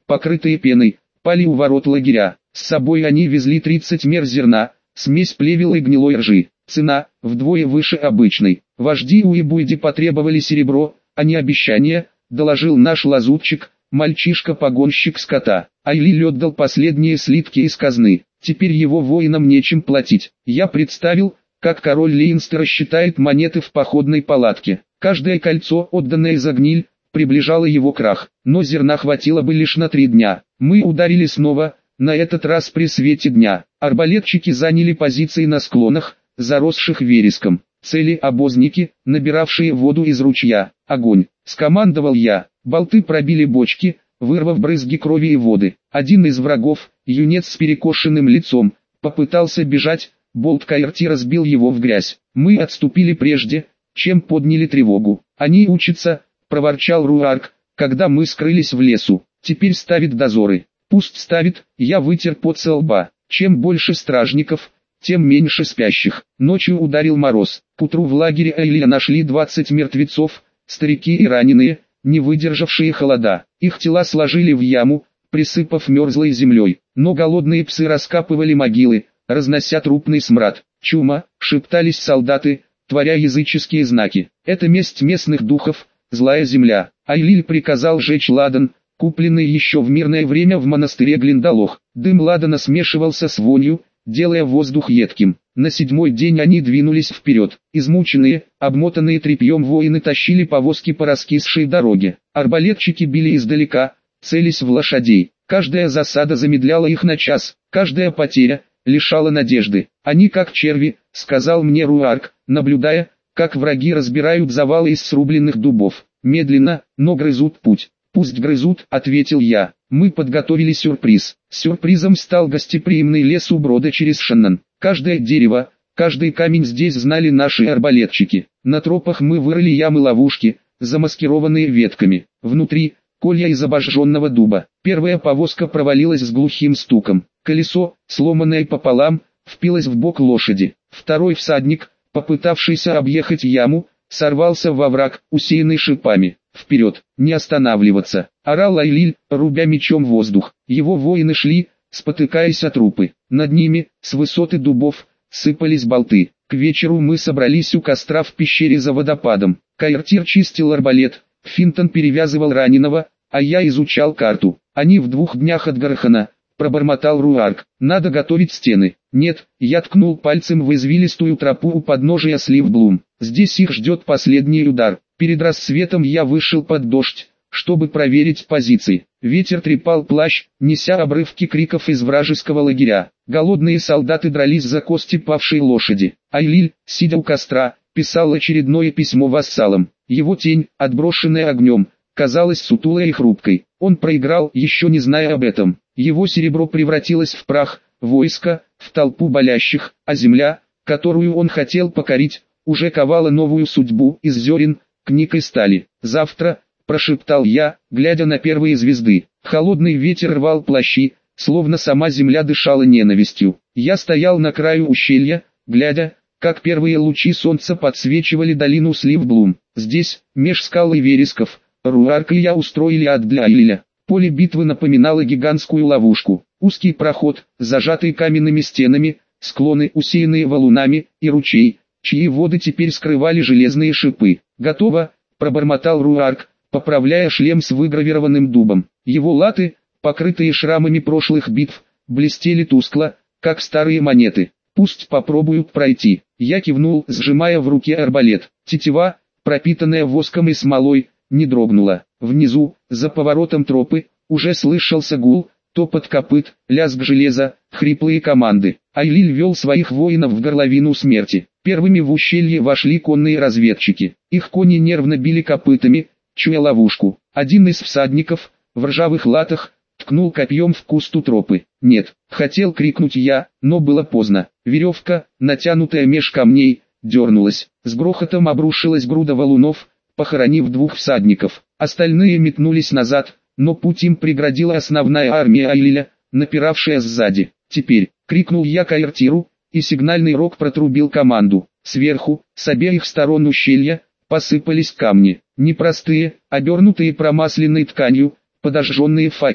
покрытые пеной, пали у ворот лагеря. С собой они везли тридцать мер зерна, смесь плевела и гнилой ржи. Цена вдвое выше обычной. Вожди Уэбуйди потребовали серебро, а не обещания, доложил наш лазутчик, мальчишка-погонщик скота. Айлиль отдал последние слитки из казны. Теперь его воинам нечем платить. Я представил, как король Лейнстера считает монеты в походной палатке. Каждое кольцо, отданное за гниль, приближало его крах. Но зерна хватило бы лишь на три дня. Мы ударили снова, на этот раз при свете дня. Арбалетчики заняли позиции на склонах, заросших вереском. Цели обозники, набиравшие воду из ручья. Огонь! Скомандовал я. Болты пробили бочки, вырвав брызги крови и воды. Один из врагов, юнец с перекошенным лицом, попытался бежать, болт Каирти разбил его в грязь. Мы отступили прежде, чем подняли тревогу. Они учатся, проворчал Руарк, когда мы скрылись в лесу. Теперь ставит дозоры. Пусть ставит, я вытер пот со лба. Чем больше стражников, тем меньше спящих. Ночью ударил мороз. К утру в лагере Эйлия нашли двадцать мертвецов, старики и раненые, не выдержавшие холода. Их тела сложили в яму, присыпав мерзлой землей. Но голодные псы раскапывали могилы, разнося трупный смрад. Чума, шептались солдаты, творя языческие знаки. Это месть местных духов, злая земля. Айлиль приказал сжечь ладан, купленный еще в мирное время в монастыре Глиндалох. Дым ладана смешивался с вонью, делая воздух едким. На седьмой день они двинулись вперед. Измученные, обмотанные тряпьем воины тащили повозки по раскисшей дороге. Арбалетчики били издалека, целясь в лошадей. Каждая засада замедляла их на час, каждая потеря лишала надежды. Они как черви, сказал мне Руарк, наблюдая, как враги разбирают завалы из срубленных дубов. Медленно, но грызут путь. «Пусть грызут», — ответил я. Мы подготовили сюрприз. Сюрпризом стал гостеприимный лес у брода через Шаннан. Каждое дерево, каждый камень здесь знали наши арбалетчики. На тропах мы вырыли ямы-ловушки, замаскированные ветками. Внутри — колья из обожженного дуба. Первая повозка провалилась с глухим стуком. Колесо, сломанное пополам, впилось в бок лошади. Второй всадник, попытавшийся объехать яму, сорвался во враг, усеянный шипами. «Вперед! Не останавливаться!» — орал Айлиль, рубя мечом воздух. Его воины шли, спотыкаясь о трупы. Над ними, с высоты дубов, сыпались болты. К вечеру мы собрались у костра в пещере за водопадом. Каиртир чистил арбалет, Финтон перевязывал раненого, а я изучал карту. «Они в двух днях от Гарахана», — пробормотал Руарк. «Надо готовить стены». «Нет», — я ткнул пальцем в извилистую тропу у подножия Сливблум. «Здесь их ждет последний удар». Перед рассветом я вышел под дождь, чтобы проверить позиции. Ветер трепал плащ, неся обрывки криков из вражеского лагеря. Голодные солдаты дрались за кости павшей лошади. Айлиль, сидя у костра, писал очередное письмо вассалам. Его тень, отброшенная огнем, казалась сутулой и хрупкой. Он проиграл, еще не зная об этом. Его серебро превратилось в прах, войско, в толпу болящих, а земля, которую он хотел покорить, уже ковала новую судьбу из зерен, книг и стали. «Завтра», — прошептал я, глядя на первые звезды. Холодный ветер рвал плащи, словно сама земля дышала ненавистью. Я стоял на краю ущелья, глядя, как первые лучи солнца подсвечивали долину Сливблум. Здесь, меж скал и вересков, Руарк и я устроили ад для Айлиля. Поле битвы напоминало гигантскую ловушку. Узкий проход, зажатый каменными стенами, склоны, усеянные валунами, и ручей, чьи воды теперь скрывали железные шипы. «Готово», — пробормотал Руарк, поправляя шлем с выгравированным дубом. Его латы, покрытые шрамами прошлых битв, блестели тускло, как старые монеты. «Пусть попробуют пройти». Я кивнул, сжимая в руке арбалет. Тетива, пропитанная воском и смолой, не дрогнула. Внизу, за поворотом тропы, уже слышался гул, топот копыт, лязг железа, хриплые команды. Айлиль вел своих воинов в горловину смерти. Первыми в ущелье вошли конные разведчики. Их кони нервно били копытами, чуя ловушку. Один из всадников, в ржавых латах, ткнул копьем в куст у тропы. «Нет!» — хотел крикнуть я, но было поздно. Веревка, натянутая меж камней, дернулась. С грохотом обрушилась груда валунов, похоронив двух всадников. Остальные метнулись назад, но путь им преградила основная армия Айлиля, напиравшая сзади. «Теперь!» — крикнул я Каиртиру, и сигнальный рог протрубил команду. Сверху, с обеих сторон ущелья, посыпались камни. Непростые, обернутые промасленной тканью, подожженные факелами.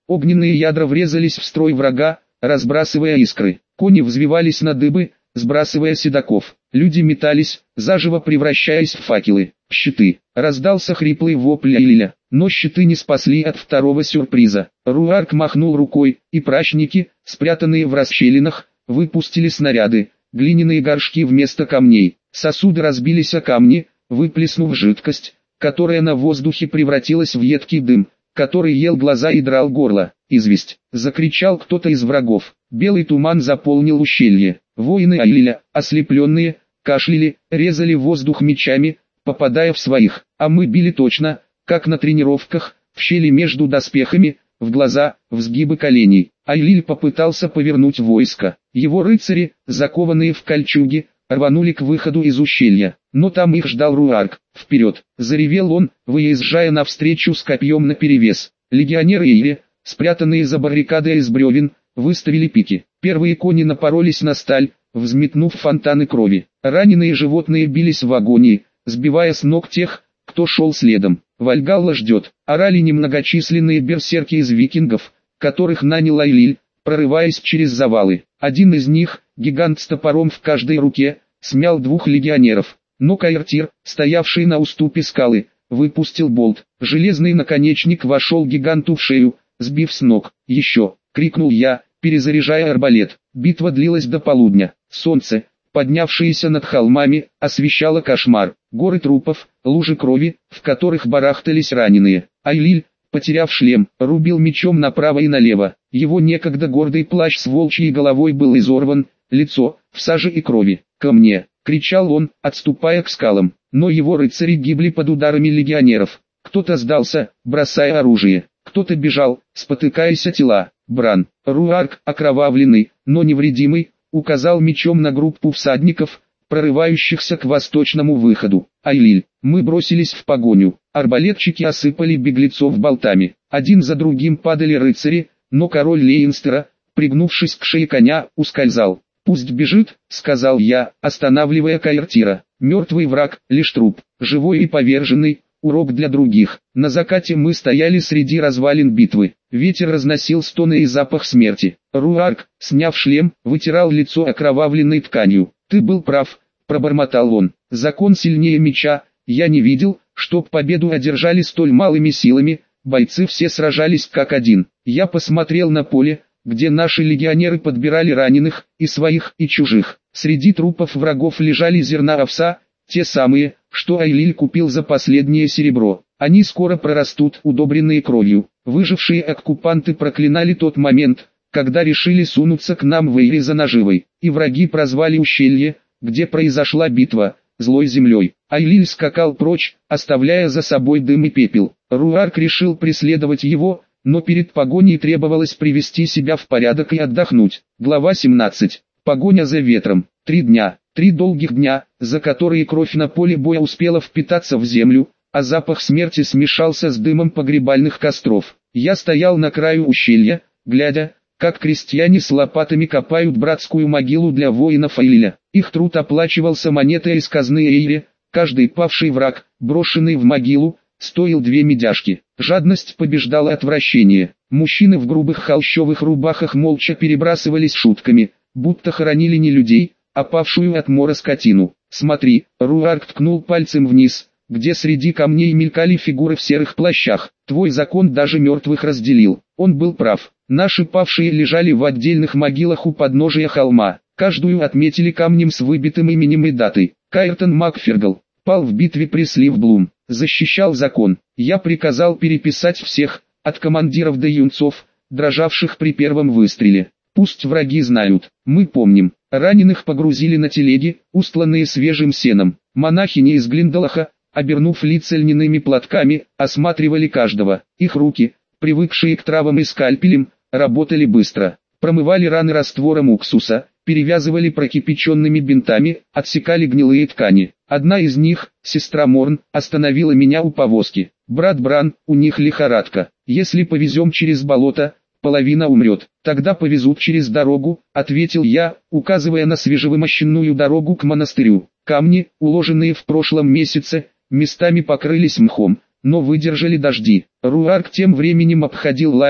Огненные ядра врезались в строй врага, разбрасывая искры. Кони взвивались на дыбы, сбрасывая седаков. Люди метались, заживо превращаясь в факелы. Щиты. Раздался хриплый вопль Айлиля, но щиты не спасли от второго сюрприза. Руарк махнул рукой, и прачники, спрятанные в расщелинах, выпустили снаряды, глиняные горшки вместо камней. Сосуды разбились о камни, выплеснув жидкость, которая на воздухе превратилась в едкий дым, который ел глаза и драл горло. «Известь!» — закричал кто-то из врагов. Белый туман заполнил ущелье. Воины Айлиля, ослепленные, кашляли, резали воздух мечами, попадая в своих, а мы били точно, как на тренировках, в щели между доспехами, в глаза, в сгибы коленей. Айлиль попытался повернуть войско. Его рыцари, закованные в кольчуги, рванули к выходу из ущелья, но там их ждал Руарк. «Вперед!» — заревел он, выезжая навстречу с копьем наперевес. Легионеры Эйри, спрятанные за баррикадой из бревен, выставили пики. Первые кони напоролись на сталь, взметнув фонтаны крови. Раненые животные бились в агонии, сбивая с ног тех, кто шел следом. Вальгалла ждет. Орали немногочисленные берсерки из викингов, которых нанял Айлиль, прорываясь через завалы. Один из них, гигант с топором в каждой руке, смял двух легионеров. Но Каэртир, стоявший на уступе скалы, выпустил болт. Железный наконечник вошел гиганту в шею, сбив с ног. «Еще!» — крикнул я, перезаряжая арбалет. Битва длилась до полудня. Солнце, поднявшееся над холмами, освещало кошмар. Горы трупов, лужи крови, в которых барахтались раненые. Айлиль, потеряв шлем, рубил мечом направо и налево. Его некогда гордый плащ с волчьей головой был изорван, лицо в саже и крови. «Ко мне!» — кричал он, отступая к скалам. Но его рыцари гибли под ударами легионеров. Кто-то сдался, бросая оружие. Кто-то бежал, спотыкаясь о тела. Бран, Руарк, окровавленный, но невредимый, указал мечом на группу всадников, прорывающихся к восточному выходу. «Айлиль!» Мы бросились в погоню. Арбалетчики осыпали беглецов болтами. Один за другим падали рыцари, но король Лейнстера, пригнувшись к шее коня, ускользал. «Пусть бежит», — сказал я, останавливая Каэртира. «Мертвый враг, лишь труп, живой и поверженный, урок для других». На закате мы стояли среди развалин битвы. Ветер разносил стоны и запах смерти. Руарк, сняв шлем, вытирал лицо окровавленной тканью. «Ты был прав», — пробормотал он. «Закон сильнее меча. Я не видел, чтоб победу одержали столь малыми силами. Бойцы все сражались как один. Я посмотрел на поле, где наши легионеры подбирали раненых, и своих, и чужих. Среди трупов врагов лежали зерна овса, те самые, что Айлиль купил за последнее серебро. Они скоро прорастут, удобренные кровью». Выжившие оккупанты проклинали тот момент, когда решили сунуться к нам в Эйри за наживой, и враги прозвали ущелье, где произошла битва, злой землей. Айлиль скакал прочь, оставляя за собой дым и пепел. Руарк решил преследовать его, но перед погоней требовалось привести себя в порядок и отдохнуть. Глава семнадцать. Погоня за ветром. Три дня, три долгих дня, за которые кровь на поле боя успела впитаться в землю, а запах смерти смешался с дымом погребальных костров. Я стоял на краю ущелья, глядя, как крестьяне с лопатами копают братскую могилу для воинов Айлиля. Их труд оплачивался монетой из казны Эйри, каждый павший враг, брошенный в могилу, стоил две медяшки. Жадность побеждала отвращение. Мужчины в грубых холщовых рубахах молча перебрасывались шутками, будто хоронили не людей, а павшую от мора скотину. «Смотри», — Руарк ткнул пальцем вниз, где среди камней мелькали фигуры в серых плащах. «Твой закон даже мертвых разделил». Он был прав. Наши павшие лежали в отдельных могилах у подножия холма. Каждую отметили камнем с выбитым именем и датой. Каэртон Макфергал пал в битве при Сливблум. Защищал закон. Я приказал переписать всех, от командиров до юнцов, дрожавших при первом выстреле. Пусть враги знают. Мы помним. Раненых погрузили на телеги, устланные свежим сеном. Монахини из Глиндалаха, обернув лица льняными платками, осматривали каждого. Их руки, привыкшие к травам и скальпелям, работали быстро. Промывали раны раствором уксуса, перевязывали прокипяченными бинтами, отсекали гнилые ткани. Одна из них, сестра Морн, остановила меня у повозки. «Брат Бран, у них лихорадка. Если повезем через болото, половина умрет. Тогда повезут через дорогу», — ответил я, указывая на свежевымощенную дорогу к монастырю. Камни, уложенные в прошлом месяце, местами покрылись мхом, но выдержали дожди. Руарк тем временем обходил лагерь,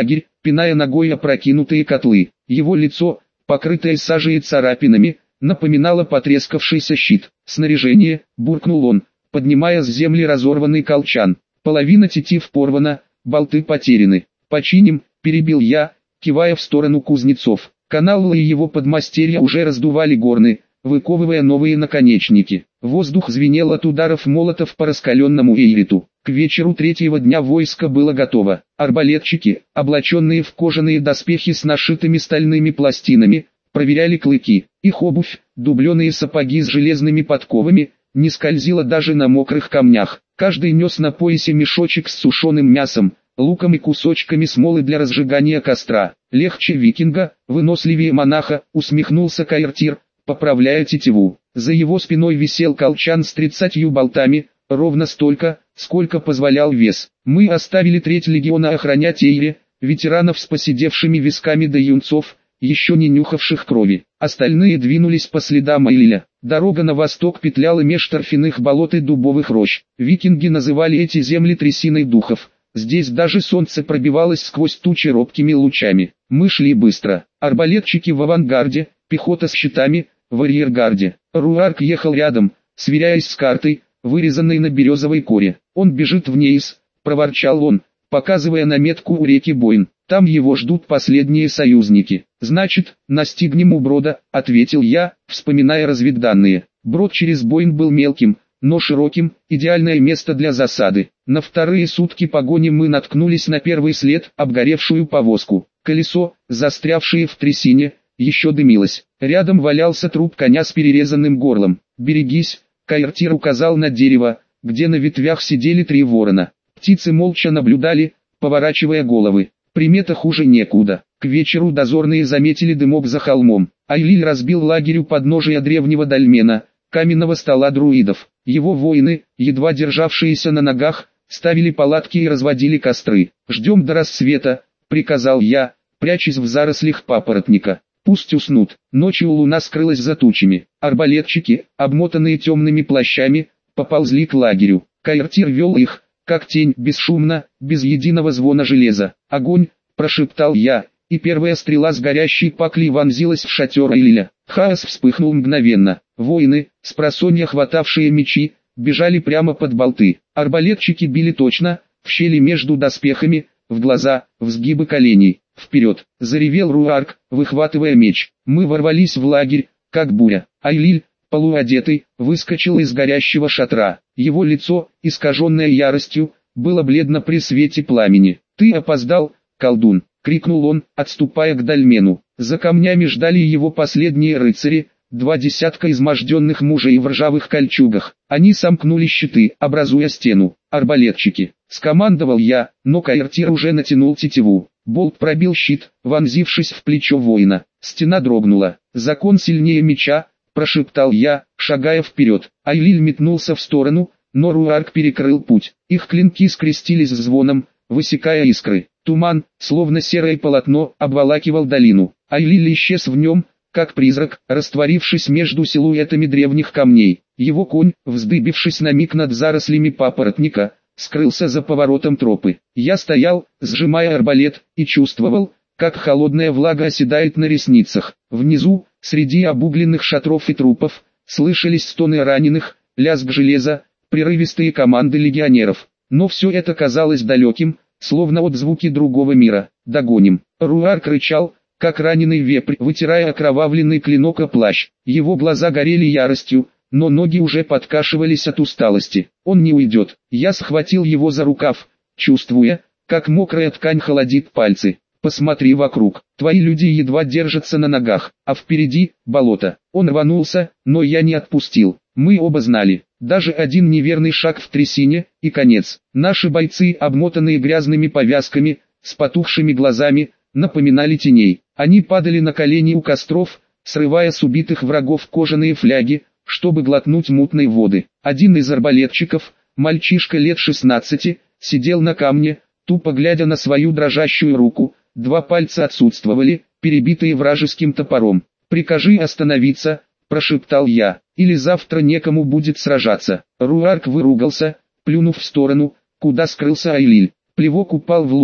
пиная ногой опрокинутые котлы. Его лицо, покрытое сажей и царапинами, напоминало потрескавшийся щит. «Снаряжение», — буркнул он, поднимая с земли разорванный колчан. «Половина тетив порвана, болты потеряны. Починим», — перебил я, кивая в сторону кузнецов. Каналлы и его подмастерья уже раздували горны, выковывая новые наконечники. Воздух звенел от ударов молотов по раскаленному эйриту. К вечеру третьего дня войско было готово. Арбалетчики, облаченные в кожаные доспехи с нашитыми стальными пластинами, проверяли клыки. Их обувь, дубленые сапоги с железными подковами, не скользила даже на мокрых камнях. Каждый нес на поясе мешочек с сушеным мясом, луком и кусочками смолы для разжигания костра. «Легче викинга, выносливее монаха», — усмехнулся Каиртир, поправляя тетиву. За его спиной висел колчан с тридцатью болтами, ровно столько, сколько позволял вес. Мы оставили треть легиона охранять Эйре, ветеранов с поседевшими висками до юнцов, еще не нюхавших крови. Остальные двинулись по следам Эйлиля. Дорога на восток петляла меж торфяных болот и дубовых рощ. Викинги называли эти земли трясиной духов. Здесь даже солнце пробивалось сквозь тучи робкими лучами. Мы шли быстро. Арбалетчики в авангарде, пехота с щитами в арьергарде. Руарк ехал рядом, сверяясь с картой, вырезанной на березовой коре. «Он бежит вниз», — проворчал он, показывая на метку у реки Бойн. «Там его ждут последние союзники». «Значит, настигнем у брода», — ответил я, вспоминая разведданные. Брод через Бойн был мелким, но широким, идеальное место для засады. На вторые сутки погони мы наткнулись на первый след, обгоревшую повозку. Колесо, застрявшее в трясине, еще дымилось. Рядом валялся труп коня с перерезанным горлом. «Берегись», — Каиртир указал на дерево, где на ветвях сидели три ворона. Птицы молча наблюдали, поворачивая головы. Примета хуже некуда. К вечеру дозорные заметили дымок за холмом. Айлиль разбил лагерь у подножия древнего дольмена, каменного стола друидов. Его воины, едва державшиеся на ногах, ставили палатки и разводили костры. «Ждем до рассвета», — приказал я, прячась в зарослях папоротника. «Пусть уснут». Ночью луна скрылась за тучами. Арбалетчики, обмотанные темными плащами, поползли к лагерю. Каиртир вел их, как тень, бесшумно, без единого звона железа. «Огонь!» — прошептал я, и первая стрела с горящей паклей вонзилась в шатер Эйлиля. Хаос вспыхнул мгновенно. Воины, спросонья хватавшие мечи, бежали прямо под болты. Арбалетчики били точно, в щели между доспехами, в глаза, в сгибы коленей. «Вперед!» — заревел Руарк, выхватывая меч. Мы ворвались в лагерь, как буря. Айлиль, полуодетый, выскочил из горящего шатра. Его лицо, искаженное яростью, было бледно при свете пламени. «Ты опоздал, колдун!» — крикнул он, отступая к дольмену. За камнями ждали его последние рыцари, два десятка изможденных мужей в ржавых кольчугах. Они сомкнули щиты, образуя стену. «Арбалетчики!» — скомандовал я, но Каиртир уже натянул тетиву. Болт пробил щит, вонзившись в плечо воина. Стена дрогнула. «Закон сильнее меча», — прошептал я, шагая вперед. Айлиль метнулся в сторону, но Руарк перекрыл путь. Их клинки скрестились с звоном, высекая искры. Туман, словно серое полотно, обволакивал долину. Айлиль исчез в нем, как призрак, растворившись между силуэтами древних камней. Его конь, вздыбившись на миг над зарослями папоротника, скрылся за поворотом тропы. Я стоял, сжимая арбалет, и чувствовал, как холодная влага оседает на ресницах. Внизу, среди обугленных шатров и трупов, слышались стоны раненых, лязг железа, прерывистые команды легионеров. Но все это казалось далеким, словно отзвуки другого мира. «Догоним!» Руарк рычал, как раненый вепрь, вытирая окровавленный клинок о плащ. Его глаза горели яростью, но ноги уже подкашивались от усталости. «Он не уйдет». Я схватил его за рукав, чувствуя, как мокрая ткань холодит пальцы. «Посмотри вокруг. Твои люди едва держатся на ногах, а впереди — болото». Он рванулся, но я не отпустил. Мы оба знали, даже один неверный шаг в трясине, и конец. Наши бойцы, обмотанные грязными повязками, с потухшими глазами, напоминали теней. Они падали на колени у костров, срывая с убитых врагов кожаные фляги, чтобы глотнуть мутной воды. Один из арбалетчиков, мальчишка лет шестнадцати, сидел на камне, тупо глядя на свою дрожащую руку, два пальца отсутствовали, перебитые вражеским топором. «Прикажи остановиться», — прошептал я, — «или завтра некому будет сражаться». Руарк выругался, плюнув в сторону, куда скрылся Айлиль. Плевок упал в лужу,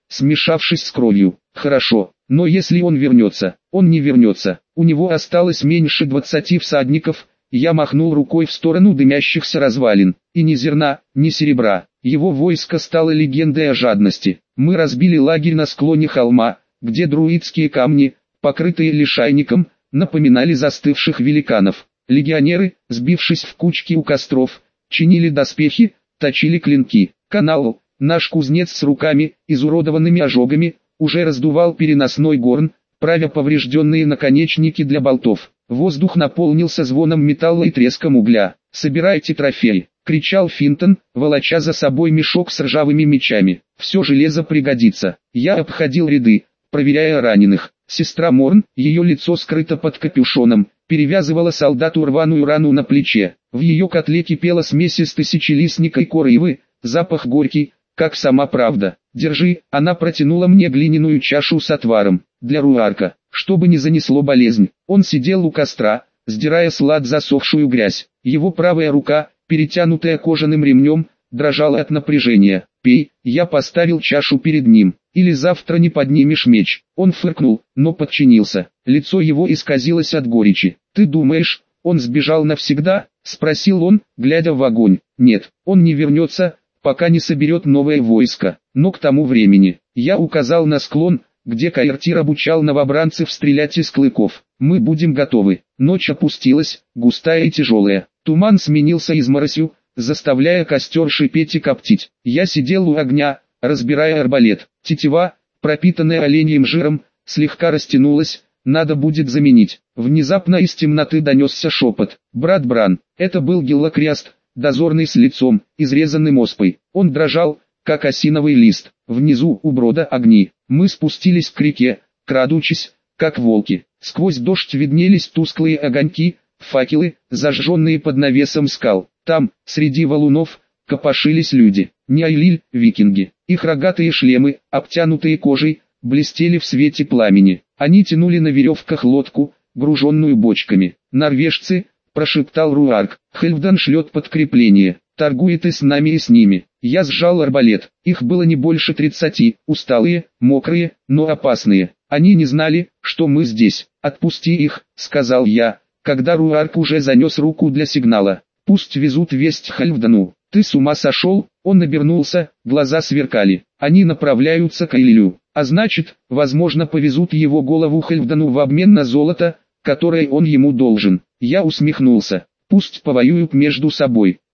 смешавшись с кровью. Хорошо, но если он вернется, он не вернется. У него осталось меньше двадцати всадников. Я махнул рукой в сторону дымящихся развалин. И ни зерна, ни серебра. Его войско стало легендой о жадности. Мы разбили лагерь на склоне холма, где друидские камни, покрытые лишайником, напоминали застывших великанов. Легионеры, сбившись в кучки у костров, чинили доспехи, точили клинки. Канал, наш кузнец с руками, изуродованными ожогами, уже раздувал переносной горн, правя поврежденные наконечники для болтов. Воздух наполнился звоном металла и треском угля. «Собирайте трофеи!» — кричал Финтон, волоча за собой мешок с ржавыми мечами. «Все железо пригодится». Я обходил ряды, проверяя раненых. Сестра Морн, ее лицо скрыто под капюшоном, перевязывала солдату рваную рану на плече. В ее котле кипела смесь из тысячелистника и коры ивы, запах горький, как сама правда. «Держи», она протянула мне глиняную чашу с отваром, для Руарка, чтобы не занесло болезнь. Он сидел у костра, сдирая с лад засохшую грязь. Его правая рука, перетянутая кожаным ремнем, дрожала от напряжения. «Пей», я поставил чашу перед ним. «Или завтра не поднимешь меч». Он фыркнул, но подчинился. Лицо его исказилось от горечи. «Ты думаешь, он сбежал навсегда?» — спросил он, глядя в огонь. «Нет, он не вернется, пока не соберет новое войско. Но к тому времени». Я указал на склон, где Каэртир обучал новобранцев стрелять из клыков. «Мы будем готовы». Ночь опустилась, густая и тяжелая. Туман сменился изморосью, заставляя костер шипеть и коптить. Я сидел у огня, разбирая арбалет. Тетива, пропитанная оленьим жиром, слегка растянулась, надо будет заменить. Внезапно из темноты донесся шепот. «Брат Бран». Это был Гиллокрест, дозорный с лицом, изрезанным оспой. Он дрожал, как осиновый лист. Внизу у брода огни. Мы спустились к реке, крадучись, как волки. Сквозь дождь виднелись тусклые огоньки, факелы, зажженные под навесом скал. Там, среди валунов, копошились люди. Няйлиль, викинги. Их рогатые шлемы, обтянутые кожей, блестели в свете пламени. Они тянули на веревках лодку, груженную бочками. «Норвежцы», — прошептал Руарк, — «Хельфдан шлет подкрепление, торгует и с нами, и с ними». Я сжал арбалет. Их было не больше тридцати, усталые, мокрые, но опасные. Они не знали, что мы здесь. «Отпусти их», — сказал я, когда Руарк уже занес руку для сигнала. «Пусть везут весть Хельфдану». «Ты с ума сошел?» Он обернулся, глаза сверкали. «Они направляются к Эйлилю, а значит, возможно, повезут его голову Хельфдану в обмен на золото, которое он ему должен». Я усмехнулся. «Пусть повоюют между собой.